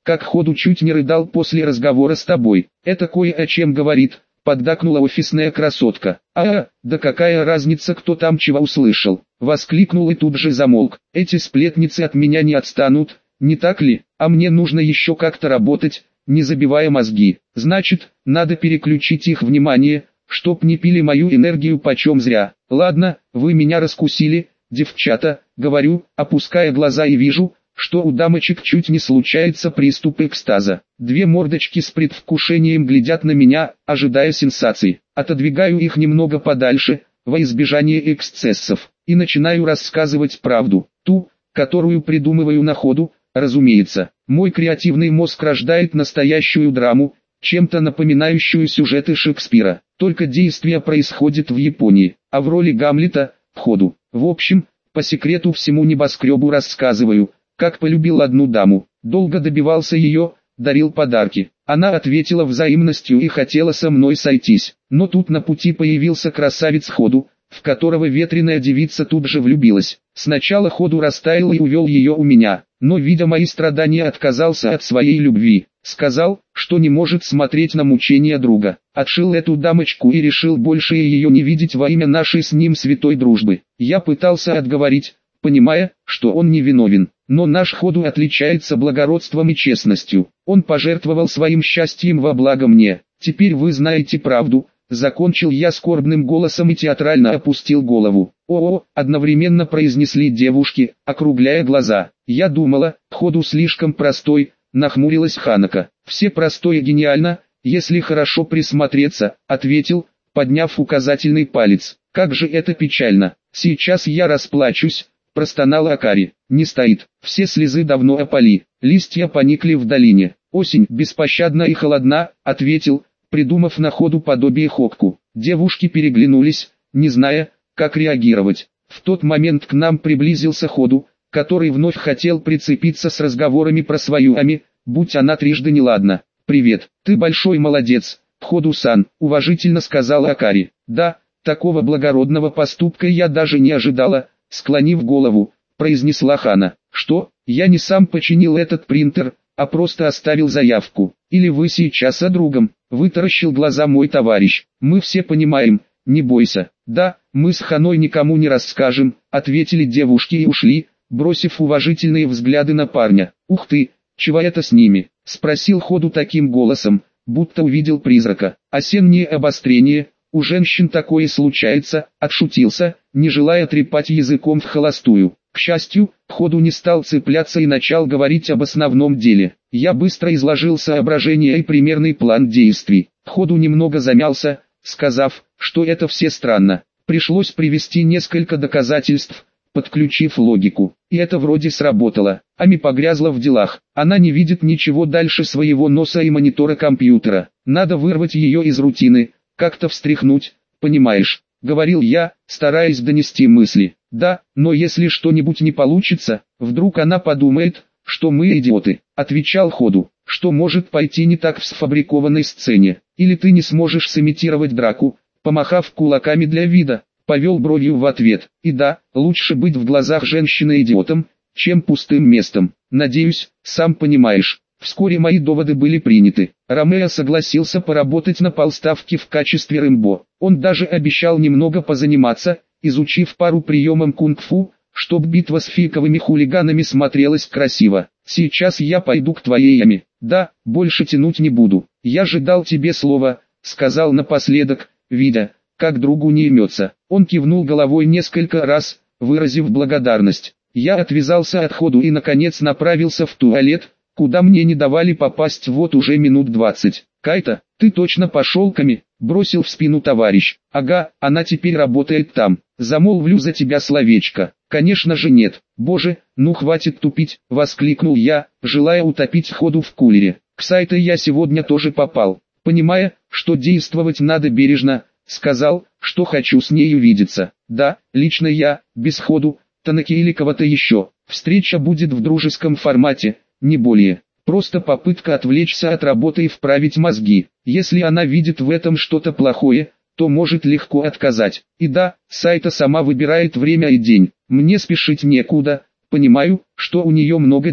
как ходу чуть не рыдал после разговора с тобой. Это кое о чем говорит, поддакнула офисная красотка. А, да какая разница, кто там чего услышал, воскликнул и тут же замолк. Эти сплетницы от меня не отстанут, не так ли? А мне нужно еще как-то работать, не забивая мозги. Значит, надо переключить их внимание, чтоб не пили мою энергию почем зря. Ладно, вы меня раскусили, девчата, говорю, опуская глаза и вижу, что у дамочек чуть не случается приступ экстаза. Две мордочки с предвкушением глядят на меня, ожидая сенсаций. Отодвигаю их немного подальше, во избежание эксцессов, и начинаю рассказывать правду, ту, которую придумываю на ходу. Разумеется, мой креативный мозг рождает настоящую драму, чем-то напоминающую сюжеты Шекспира, только действие происходит в Японии, а в роли Гамлета – в ходу. В общем, по секрету всему небоскребу рассказываю, как полюбил одну даму, долго добивался ее, дарил подарки. Она ответила взаимностью и хотела со мной сойтись, но тут на пути появился красавец ходу, в которого ветреная девица тут же влюбилась. Сначала ходу растаял и увел ее у меня, но, видя мои страдания, отказался от своей любви. Сказал, что не может смотреть на мучения друга. Отшил эту дамочку и решил больше ее не видеть во имя нашей с ним святой дружбы. Я пытался отговорить, понимая, что он не виновен, но наш ходу отличается благородством и честностью. Он пожертвовал своим счастьем во благо мне. Теперь вы знаете правду. Закончил я скорбным голосом и театрально опустил голову. «О-о!» одновременно произнесли девушки, округляя глаза. Я думала, ходу слишком простой, нахмурилась Ханако. «Все простое гениально, если хорошо присмотреться», ответил, подняв указательный палец. «Как же это печально! Сейчас я расплачусь», простонала Акари. «Не стоит, все слезы давно опали, листья поникли в долине. Осень беспощадна и холодна», ответил, придумав на ходу подобие Хокку. Девушки переглянулись, не зная, как реагировать. В тот момент к нам приблизился ходу, который вновь хотел прицепиться с разговорами про свою Ами, будь она трижды неладна. «Привет, ты большой молодец, Ходу-сан», уважительно сказала Акари. «Да, такого благородного поступка я даже не ожидала», склонив голову, произнесла Хана. «Что, я не сам починил этот принтер, а просто оставил заявку? Или вы сейчас о другом?» Вытаращил глаза мой товарищ. «Мы все понимаем, не бойся». «Да, мы с Ханой никому не расскажем», ответили девушки и ушли, бросив уважительные взгляды на парня. «Ух ты, чего это с ними?» спросил ходу таким голосом, будто увидел призрака. «Осеннее обострение, у женщин такое случается», отшутился, не желая трепать языком в холостую. К счастью, ходу не стал цепляться и начал говорить об основном деле. Я быстро изложил соображения и примерный план действий. Ходу немного замялся, сказав, что это все странно. Пришлось привести несколько доказательств, подключив логику. И это вроде сработало. Ами погрязла в делах. Она не видит ничего дальше своего носа и монитора компьютера. Надо вырвать ее из рутины, как-то встряхнуть, понимаешь? Говорил я, стараясь донести мысли. «Да, но если что-нибудь не получится, вдруг она подумает, что мы идиоты», отвечал ходу. «Что может пойти не так в сфабрикованной сцене? Или ты не сможешь сымитировать драку, помахав кулаками для вида?» Повел бровью в ответ. «И да, лучше быть в глазах женщины идиотом, чем пустым местом. Надеюсь, сам понимаешь». Вскоре мои доводы были приняты. Ромео согласился поработать на полставки в качестве Рэмбо. Он даже обещал немного позаниматься, изучив пару приемов кунг-фу, чтоб битва с фейковыми хулиганами смотрелась красиво. «Сейчас я пойду к твоей Ами. Да, больше тянуть не буду. Я же дал тебе слово», сказал напоследок, видя, как другу не имется. Он кивнул головой несколько раз, выразив благодарность. Я отвязался от ходу и наконец направился в туалет, куда мне не давали попасть вот уже минут двадцать. «Кайта, ты точно пошел к Ами?» бросил в спину товарищ. «Ага, она теперь работает там. Замолвлю за тебя словечко». «Конечно же нет. Боже, ну хватит тупить», воскликнул я, желая утопить ходу в кулере. «К Сайте я сегодня тоже попал. Понимая, что действовать надо бережно, сказал, что хочу с ней увидеться. Да, лично я, без ходу, Танаки или кого-то еще. Встреча будет в дружеском формате, не более. Просто попытка отвлечься от работы и вправить мозги. Если она видит в этом что-то плохое, то может легко отказать. И да, Сайта сама выбирает время и день. Мне спешить некуда, понимаю, что у нее много дел.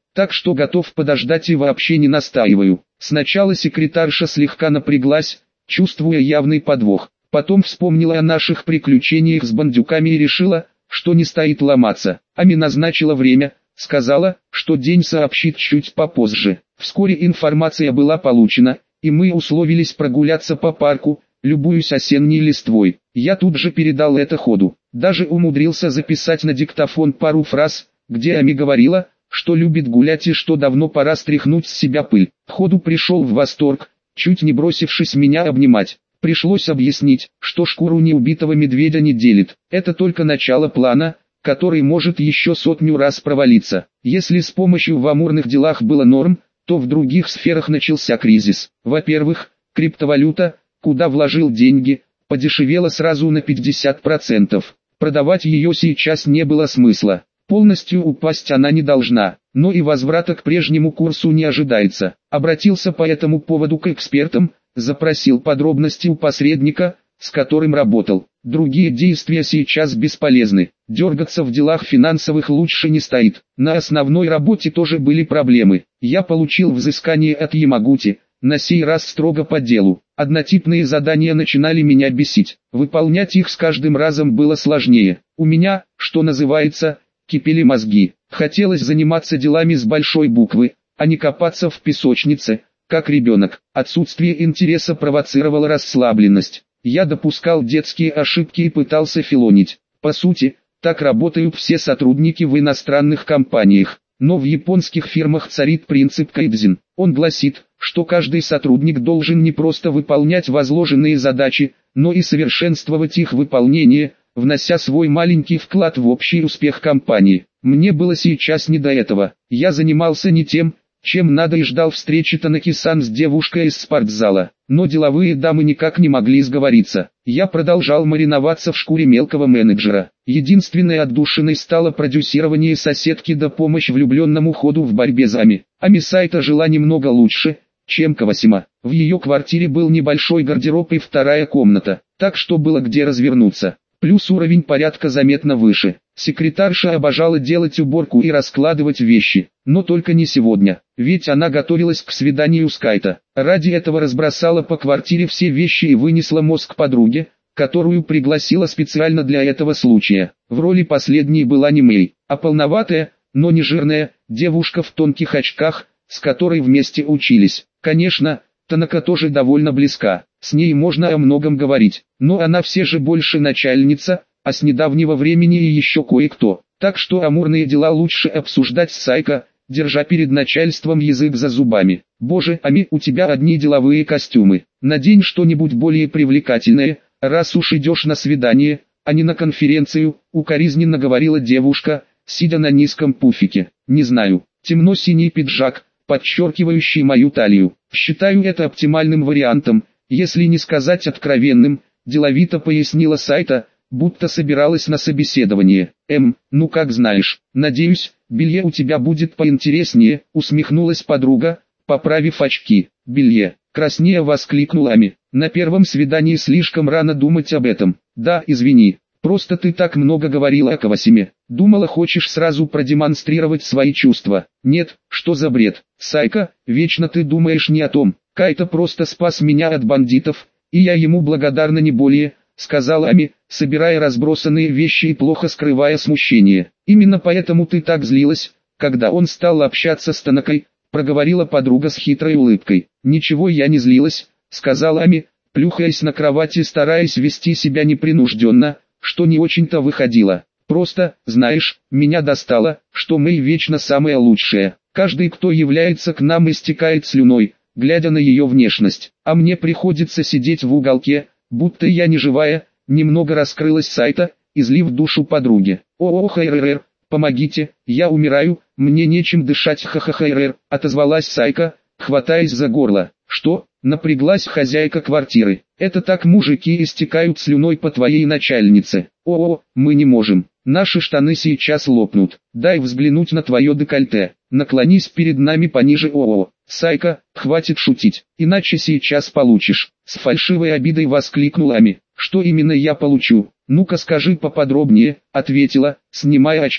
так что готов подождать и вообще не настаиваю. Сначала секретарша слегка напряглась, чувствуя явный подвох. Потом вспомнила о наших приключениях с бандюками и решила, что не стоит ломаться. Ами назначила время, сказала, что день сообщит чуть попозже. Вскоре информация была получена, и мы условились прогуляться по парку, любуясь осенней листвой. Я тут же передал это ходу. Даже умудрился записать на диктофон пару фраз, где Ами говорила, что любит гулять и что давно пора стряхнуть с себя пыль. Ходу пришел в восторг, чуть не бросившись меня обнимать. Пришлось объяснить, что шкуру неубитого медведя не делит. Это только начало плана, который может еще сотню раз провалиться. Если с помощью в амурных делах было норм, то в других сферах начался кризис. Во-первых, криптовалюта, куда вложил деньги, подешевела сразу на пятьдесят процентов. Продавать ее сейчас не было смысла. Полностью упасть она не должна, но и возврата к прежнему курсу не ожидается. Обратился по этому поводу к экспертам, запросил подробности у посредника, с которым работал. Другие действия сейчас бесполезны. Дергаться в делах финансовых лучше не стоит. На основной работе тоже были проблемы. Я получил взыскание от Ямагути, на сей раз строго по делу. Однотипные задания начинали меня бесить. Выполнять их с каждым разом было сложнее. У меня, что называется, кипели мозги. Хотелось заниматься делами с большой буквы, а не копаться в песочнице, как ребенок. Отсутствие интереса провоцировало расслабленность. Я допускал детские ошибки и пытался филонить. По сути, так работают все сотрудники в иностранных компаниях. Но в японских фирмах царит принцип кайдзен. Он гласит, что каждый сотрудник должен не просто выполнять возложенные задачи, но и совершенствовать их выполнение, внося свой маленький вклад в общий успех компании. Мне было сейчас не до этого. Я занимался не тем, чем надо, и ждал встречи Танаки-сан с девушкой из спортзала. Но деловые дамы никак не могли сговориться. Я продолжал мариноваться в шкуре мелкого менеджера. Единственной отдушиной стало продюсирование соседки да помощь влюбленному ходу в борьбе за Ами. Ами Сайта жила немного лучше, чем Кавасима. В ее квартире был небольшой гардероб и вторая комната, так что было где развернуться. Плюс уровень порядка заметно выше. Секретарша обожала делать уборку и раскладывать вещи, но только не сегодня, ведь она готовилась к свиданию с Кайто. Ради этого разбросала по квартире все вещи и вынесла мозг подруге, которую пригласила специально для этого случая. В роли последней была не Мэй, а полноватая, но не жирная, девушка в тонких очках, с которой вместе учились. Конечно, Танака тоже довольно близка, с ней можно о многом говорить, но она все же больше начальница, а с недавнего времени и еще кое-кто. Так что амурные дела лучше обсуждать с Сайко, держа перед начальством язык за зубами. Боже, Ами, у тебя одни деловые костюмы. Надень что-нибудь более привлекательное, раз уж идешь на свидание, а не на конференцию, укоризненно говорила девушка, сидя на низком пуфике. Не знаю, темно-синий пиджак, подчеркивающий мою талию. Считаю это оптимальным вариантом, если не сказать откровенным, деловито пояснила Сайто, будто собиралась на собеседование. Эм, ну как знаешь. Надеюсь, белье у тебя будет поинтереснее, усмехнулась подруга, поправив очки. Белье, краснея воскликнула Ами. На первом свидании слишком рано думать об этом. Да, извини. Просто ты так много говорила о Кавасиме. Думала, хочешь сразу продемонстрировать свои чувства. Нет, что за бред. Сайко, вечно ты думаешь не о том. Кайто просто спас меня от бандитов, и я ему благодарна не более, сказала Ами, собирая разбросанные вещи и плохо скрывая смущение. Именно поэтому ты так злилась, когда он стал общаться с Танакой, проговорила подруга с хитрой улыбкой. Ничего, я не злилась, сказала Ами, плюхаясь на кровати, стараясь вести себя непринужденно, что не очень-то выходило. Просто, знаешь, меня достало, что Мэй вечно самая лучшая. Каждый, кто является к нам, истекает слюной, глядя на ее внешность. А мне приходится сидеть в уголке, будто я не живая, немного раскрылась Сайто, излив душу подруге. О-о, хайрэр, помогите, я умираю, мне нечем дышать, ха-ха-хайрэр, отозвалась Сайко, хватаясь за горло. Что? Напряглась хозяйка квартиры. Это так мужики истекают слюной по твоей начальнице. О-о, мы не можем. Наши штаны сейчас лопнут. Дай взглянуть на твое декольте. Наклонись перед нами пониже. О-о. Сайко, хватит шутить, иначе сейчас получишь. С фальшивой обидой воскликнула Ами. Что именно я получу? Ну-ка скажи поподробнее, ответила, снимая очки.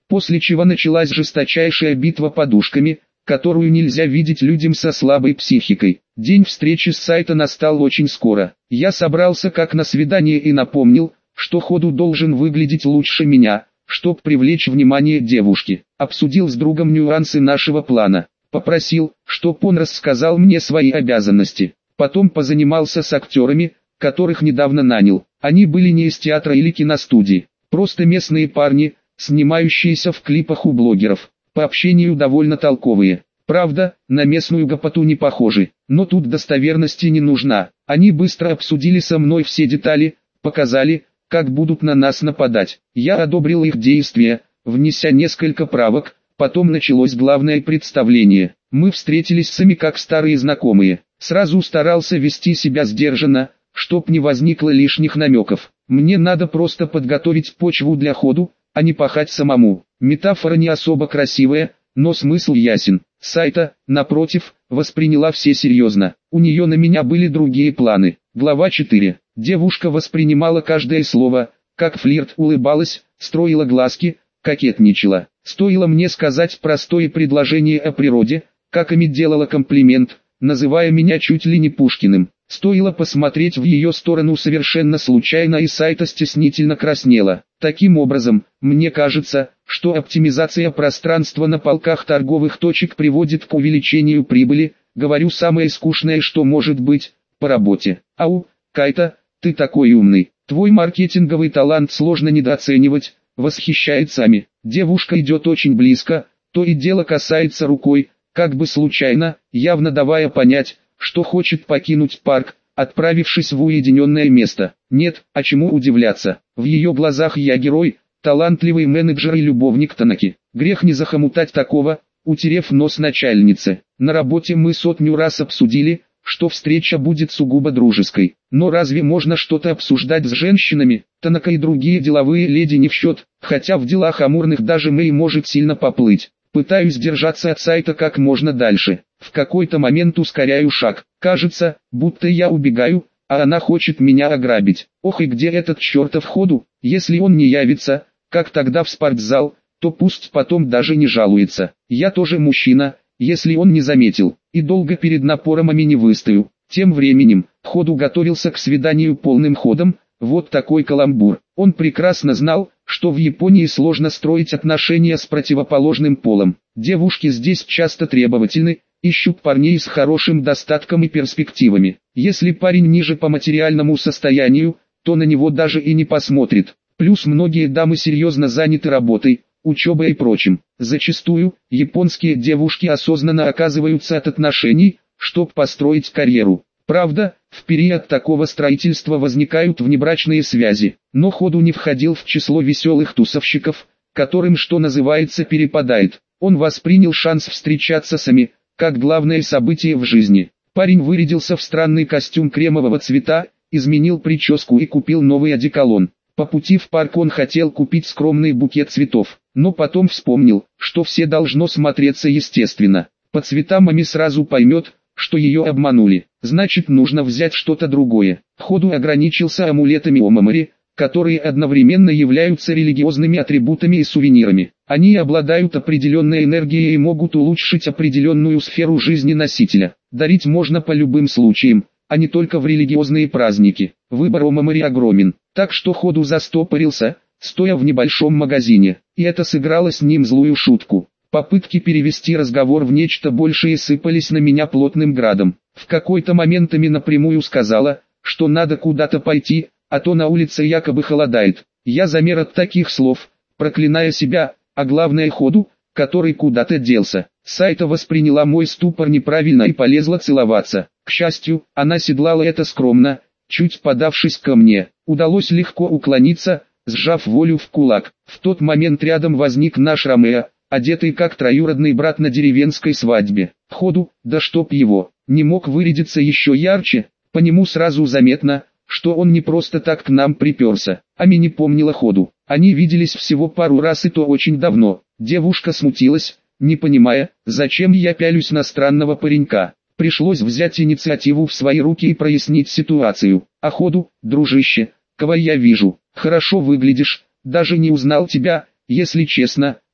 после чего началась жесточайшая битва подушками, которую нельзя видеть людям со слабой психикой. День встречи с Сайто настал очень скоро. Я собрался как на свидание и напомнил, что Ходу должен выглядеть лучше меня, чтоб привлечь внимание девушки. Обсудил с другом нюансы нашего плана. Попросил, чтоб он рассказал мне свои обязанности. Потом позанимался с актерами, которых недавно нанял. Они были не из театра или киностудии, просто местные парни, снимающиеся в клипах у блогеров. По общению довольно толковые. Правда, на местную гопоту не похожи, но тут достоверности не нужна. Они быстро обсудили со мной все детали, показали, как будут на нас нападать. Я одобрил их действия, внеся несколько правок, потом началось главное представление. Мы встретились сами как старые знакомые. Сразу старался вести себя сдержанно, чтоб не возникло лишних намеков. Мне надо просто подготовить почву для Ходу, а не пахать самому. Метафора не особо красивая, но смысл ясен. Сайто, напротив, восприняла все серьезно. У нее на меня были другие планы. Глава четыре. Девушка воспринимала каждое слово, как флирт, улыбалась, строила глазки, кокетничала. Стоило мне сказать простое предложение о природе, как Ами делала комплимент, называя меня чуть ли не Пушкиным. Стоило посмотреть в ее сторону совершенно случайно, и Сайто стеснительно краснела. Таким образом, мне кажется, что оптимизация пространства на полках торговых точек приводит к увеличению прибыли, говорю самое скучное, что может быть, по работе. Ау, Кайта, ты такой умный, твой маркетинговый талант сложно недооценивать, восхищается Ами. Девушка идет очень близко, то и дело касается рукой, как бы случайно, явно давая понять, что хочет покинуть парк, отправившись в уединенное место. Нет, а чему удивляться, в ее глазах я герой, талантливый менеджер и любовник Танаки. Грех не захомутать такого, утерев нос начальнице. На работе мы сотню раз обсудили, что встреча будет сугубо дружеской. Но разве можно что-то обсуждать с женщинами? Танака и другие деловые леди не в счет, хотя в делах амурных даже Мэй может сильно поплыть. Пытаюсь держаться от Сайто как можно дальше. В какой-то момент ускоряю шаг. Кажется, будто я убегаю, а она хочет меня ограбить. Ох, и где этот чертов Ходу? Если он не явится, как тогда в спортзал, то пусть потом даже не жалуется. Я тоже мужчина, если он не заметил, и долго перед напором Ами не выстою. Тем временем, Ходу готовился к свиданию полным ходом. Вот такой каламбур. Он прекрасно знал, что в Японии сложно строить отношения с противоположным полом. Девушки здесь часто требовательны, ищут парней с хорошим достатком и перспективами. Если парень ниже по материальному состоянию, то на него даже и не посмотрит. Плюс многие дамы серьезно заняты работой, учебой и прочим. Зачастую, японские девушки осознанно отказываются от отношений, чтобы построить карьеру. Правда, в период такого строительства возникают внебрачные связи, но Ходу не входил в число веселых тусовщиков, которым, что называется, перепадает. Он воспринял шанс встречаться с Ами, как главное событие в жизни. Парень вырядился в странный костюм кремового цвета, изменил прическу и купил новый одеколон. По пути в парк он хотел купить скромный букет цветов, но потом вспомнил, что все должно смотреться естественно. По цветам Ами сразу поймет, что ее обманули, значит нужно взять что-то другое. Ходу ограничился амулетами Омамори, которые одновременно являются религиозными атрибутами и сувенирами. Они обладают определенной энергией и могут улучшить определенную сферу жизни носителя. Дарить можно по любым случаям, а не только в религиозные праздники. Выбор Омамори огромен, так что Ходу застопорился, стоя в небольшом магазине, и это сыграло с ним злую шутку. Попытки перевести разговор в нечто большее сыпались на меня плотным градом. В какой-то момент Ами напрямую сказала, что надо куда-то пойти, а то на улице якобы холодает. Я замер от таких слов, проклиная себя, а главное Ходу, который куда-то делся. Сайто восприняла мой ступор неправильно и полезла целоваться. К счастью, она седлала это скромно, чуть подавшись ко мне. Удалось легко уклониться, сжав волю в кулак. В тот момент рядом возник наш Ромео, одетый как троюродный брат на деревенской свадьбе. Ходу, да чтоб его, не мог вырядиться еще ярче, по нему сразу заметно, что он не просто так к нам приперся. Ами не помнила Ходу, они виделись всего пару раз и то очень давно. Девушка смутилась, не понимая, зачем я пялюсь на странного паренька. Пришлось взять инициативу в свои руки и прояснить ситуацию. А Ходу, дружище, кого я вижу, хорошо выглядишь, даже не узнал тебя, если честно.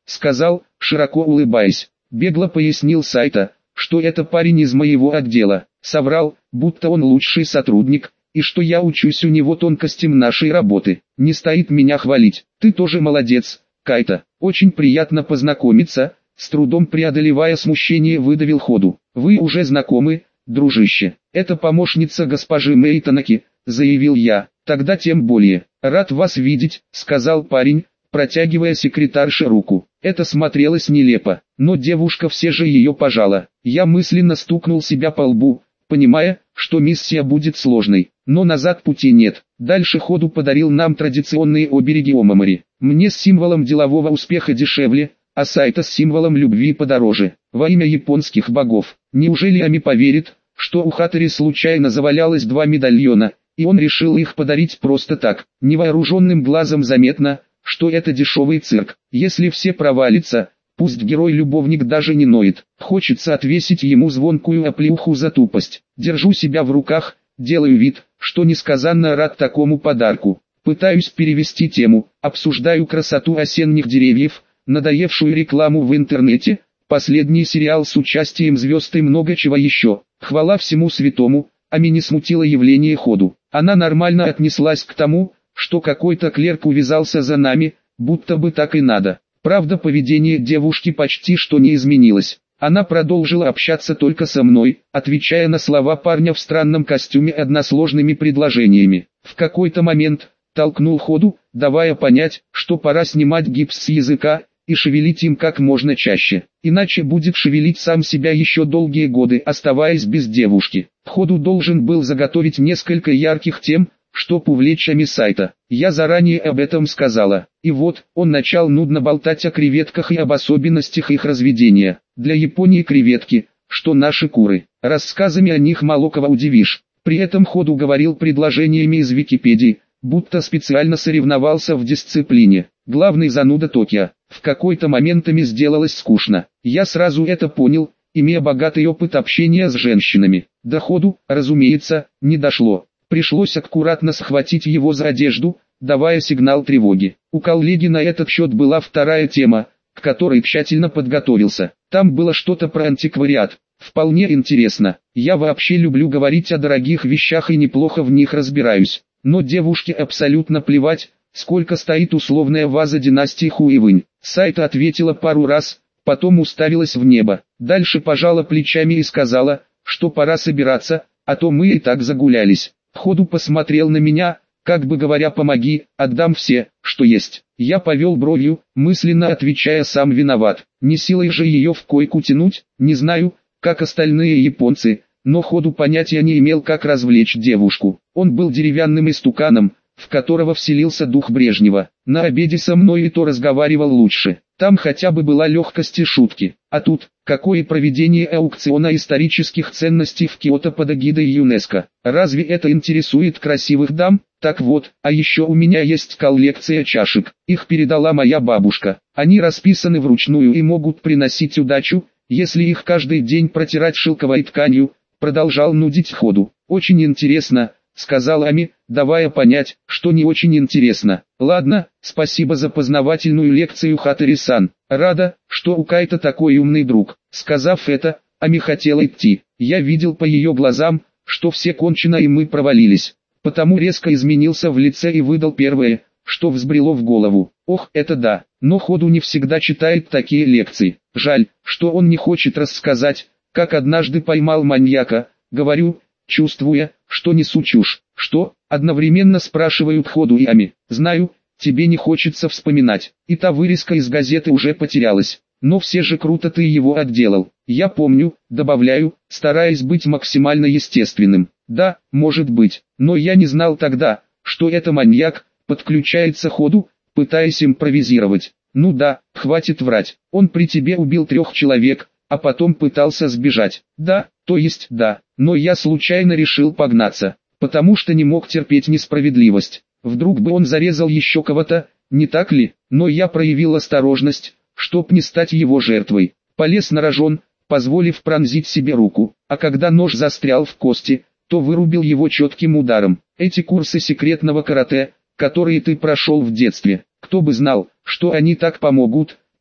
сказал, широко улыбаясь. Бегло пояснил Сайта, что это парень из моего отдела. Соврал, будто он лучший сотрудник, и что я учусь у него тонкостям нашей работы. Не стоит меня хвалить. Ты тоже молодец, Кайта. Очень приятно познакомиться. С трудом преодолевая смущение, выдавил Ходу. Вы уже знакомы, дружище. Это помощница госпожи Мейтанаки, заявил я. Тогда тем более. Рад вас видеть, сказал парень, протягивая секретарше руку. Это смотрелось нелепо, но девушка все же ее пожала. Я мысленно стукнул себя по лбу, понимая, что миссия будет сложной, но назад пути нет. Дальше Ходу подарил нам традиционные обереги Омамори. Мне с символом делового успеха дешевле, а Сайта с символом любви подороже. Во имя японских богов. Неужели Ами поверит, что у Хатори случайно завалялось два медальона, и он решил их подарить просто так? Невооруженным глазом заметно, что это дешевый цирк. Если все провалится, пусть герой-любовник даже не ноет. Хочется отвесить ему звонкую оплеуху за тупость. Держу себя в руках, делаю вид, что несказанно рад такому подарку. Пытаюсь перевести тему, обсуждаю красоту осенних деревьев, надоевшую рекламу в интернете, последний сериал с участием звезд и много чего еще. Хвала всему святому, Ами не смутило явление Ходу. Она нормально отнеслась к тому, что какой-то клерк увязался за нами, будто бы так и надо. Правда, поведение девушки почти что не изменилось. Она продолжила общаться только со мной, отвечая на слова парня в странном костюме односложными предложениями. В какой-то момент толкнул Ходу, давая понять, что пора снимать гипс с языка и шевелить им как можно чаще. Иначе будет шевелить сам себя еще долгие годы, оставаясь без девушки. Ходу должен был заготовить несколько ярких тем, чтоб увлечь Ами Сайта. Я заранее об этом сказала. И вот, он начал нудно болтать о креветках и об особенностях их разведения. Для Японии креветки, что наши куры. Рассказами о них мало кого удивишь. При этом Ходу говорил предложениями из Википедии, будто специально соревновался в дисциплине. Главный зануда Токио. В какой-то момент Ами сделалось скучно. Я сразу это понял, имея богатый опыт общения с женщинами. До Ходу, разумеется, не дошло. Пришлось аккуратно схватить его за одежду, давая сигнал тревоги. У коллеги на этот счет была вторая тема, к которой тщательно подготовился. Там было что-то про антиквариат. Вполне интересно. Я вообще люблю говорить о дорогих вещах и неплохо в них разбираюсь. Но девушке абсолютно плевать, сколько стоит условная ваза династии Хуэвэнь. Сайта ответила пару раз, потом уставилась в небо. Дальше пожала плечами и сказала, что пора собираться, а то мы и так загулялись. Ходу посмотрел на меня, как бы говоря: помоги, отдам все, что есть. Я повел бровью, мысленно отвечая: сам виноват. Не силой же ее в койку тянуть. Не знаю, как остальные японцы, но Ходу понятия не имел, как развлечь девушку. Он был деревянным истуканом, в которого вселился дух Брежнева. На обеде со мной и то разговаривал лучше. Там хотя бы была легкость и шутки. А тут, какое проведение аукциона исторических ценностей в Киото под эгидой ЮНЕСКО. Разве это интересует красивых дам? Так вот, а еще у меня есть коллекция чашек. Их передала моя бабушка. Они расписаны вручную и могут приносить удачу, если их каждый день протирать шелковой тканью. Продолжал нудить Ходу. Очень интересно, сказала Ами, давая понять, что не очень интересно. Ладно, спасибо за познавательную лекцию, Хатори-сан. Рада, что у Кайта такой умный друг. Сказав это, Ами хотела идти. Я видел по ее глазам, что все кончено и мы провалились. Потому резко изменился в лице и выдал первое, что взбрело в голову. Ох, это да, но Ходу не всегда читает такие лекции. Жаль, что он не хочет рассказать, как однажды поймал маньяка. Говорю, чувствуя, что несу чушь. Что? Одновременно спрашивают Ходу и Ами. Знаю, тебе не хочется вспоминать. И та вырезка из газеты уже потерялась. Но все же круто ты его отделал. Я помню, добавляю, стараясь быть максимально естественным. Да, может быть, но я не знал тогда, что это маньяк. Подключается Ходу, пытаясь импровизировать. Ну да, хватит врать. Он при тебе убил трех человек, а потом пытался сбежать. Да, то есть да, но я случайно решил погнаться, потому что не мог терпеть несправедливость. Вдруг бы он зарезал еще кого-то, не так ли? Но я проявил осторожность, чтоб не стать его жертвой. Полез на рожон, позволив пронзить себе руку, а когда нож застрял в кости, то вырубил его четким ударом. Эти курсы секретного карате, которые ты прошел в детстве, кто бы знал, что они так помогут,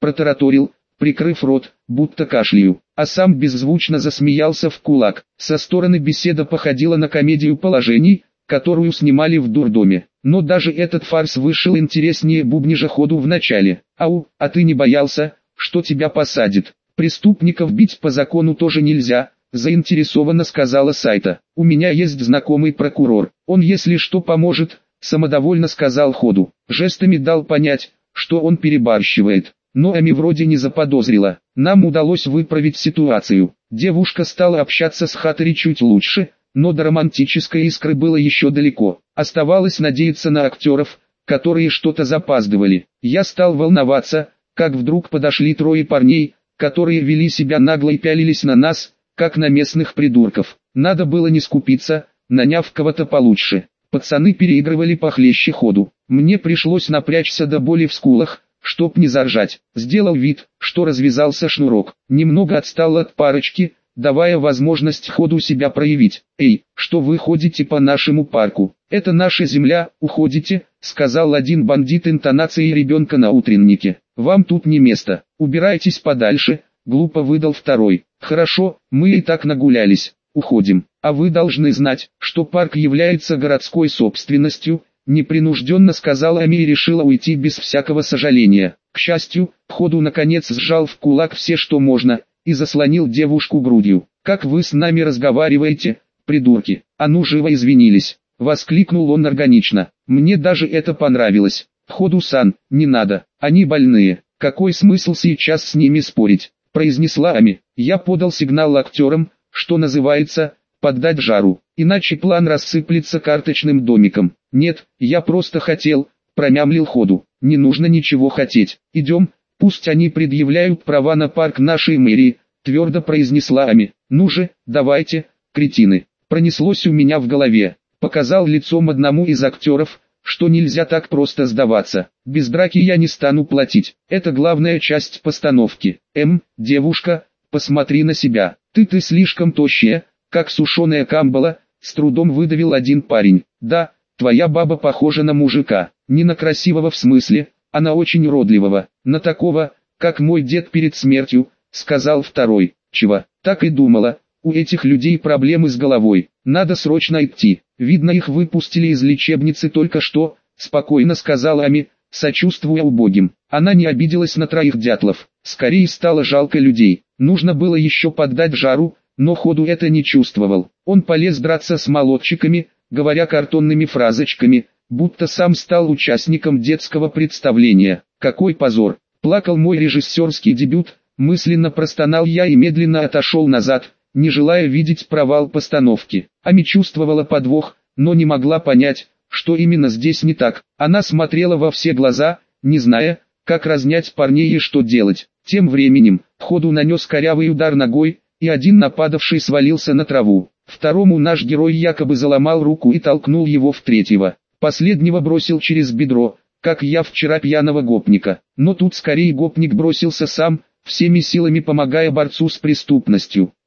протараторил, прикрыв рот, будто кашляю, а сам беззвучно засмеялся в кулак. Со стороны беседа походила на комедию положений, которую снимали в дурдоме. Но даже этот фарс вышел интереснее бубнижа ходу в начале. «Ау, а ты не боялся, что тебя посадят? Преступников бить по закону тоже нельзя», заинтересованно сказала Сайта. «У меня есть знакомый прокурор, он если что поможет», самодовольно сказал ходу. Жестами дал понять, что он перебарщивает. Но Ами вроде не заподозрила. Нам удалось выправить ситуацию. Девушка стала общаться с Хатори чуть лучше, но до романтической искры было еще далеко. Оставалось надеяться на актеров, которые что-то запаздывали. Я стал волноваться, как вдруг подошли трое парней, которые вели себя нагло и пялились на нас, как на местных придурков. Надо было не скупиться, наняв кого-то получше. Пацаны переигрывали похлеще ходу. Мне пришлось напрячься до боли в скулах, чтоб не заржать. Сделал вид, что развязался шнурок. Немного отстал от парочки, давая возможность ходу себя проявить. «Эй, что вы ходите по нашему парку? Это наша земля, уходите», сказал один бандит интонацией ребенка на утреннике. «Вам тут не место, убирайтесь подальше», глупо выдал второй. «Хорошо, мы и так нагулялись, уходим. А вы должны знать, что парк является городской собственностью», непринужденно сказала Ами и решила уйти без всякого сожаления. К счастью, ходу наконец сжал в кулак все что можно, и заслонил девушку грудью. «Как вы с нами разговариваете, придурки? А ну живо извинились!» Воскликнул он органично. «Мне даже это понравилось. Ходу-сан, не надо, они больные. Какой смысл сейчас с ними спорить?» Произнесла Ами. Я подал сигнал актерам, что называется, поддать жару, иначе план рассыплется карточным домиком. «Нет, я просто хотел», промямлил ходу. «Не нужно ничего хотеть. Идем, пусть они предъявляют права на парк нашей мэрии», твердо произнесла Ами. «Ну же, давайте, кретины». Пронеслось у меня в голове. Показал лицом одному из актеров, что нельзя так просто сдаваться. Без драки я не стану платить. Это главная часть постановки. «Эм, девушка, посмотри на себя. Ты-ты слишком тощая, как сушеная камбала», с трудом выдавил один парень. «Да, твоя баба похожа на мужика. Не на красивого в смысле, а на очень уродливого. На такого, как мой дед перед смертью», сказал второй. «Чего? Так и думала. У этих людей проблемы с головой. Надо срочно идти. Видно, их выпустили из лечебницы только что», спокойно сказала Ами, сочувствуя убогим. Она не обиделась на троих дятлов. Скорее стало жалко людей. Нужно было еще поддать жару, но ходу это не чувствовал. Он полез драться с молодчиками, говоря картонными фразочками, будто сам стал участником детского представления. «Какой позор! Плакал мой режиссерский дебют», мысленно простонал я и медленно отошел назад, не желая видеть провал постановки. Ами чувствовала подвох, но не могла понять, что именно здесь не так. Она смотрела во все глаза, не зная, как разнять парней и что делать. Тем временем, ходу нанес корявый удар ногой, и один нападавший свалился на траву. Второму наш герой якобы заломал руку и толкнул его в третьего. Последнего бросил через бедро, как я вчера пьяного гопника. Но тут скорее гопник бросился сам, всеми силами помогая борцу с преступностью.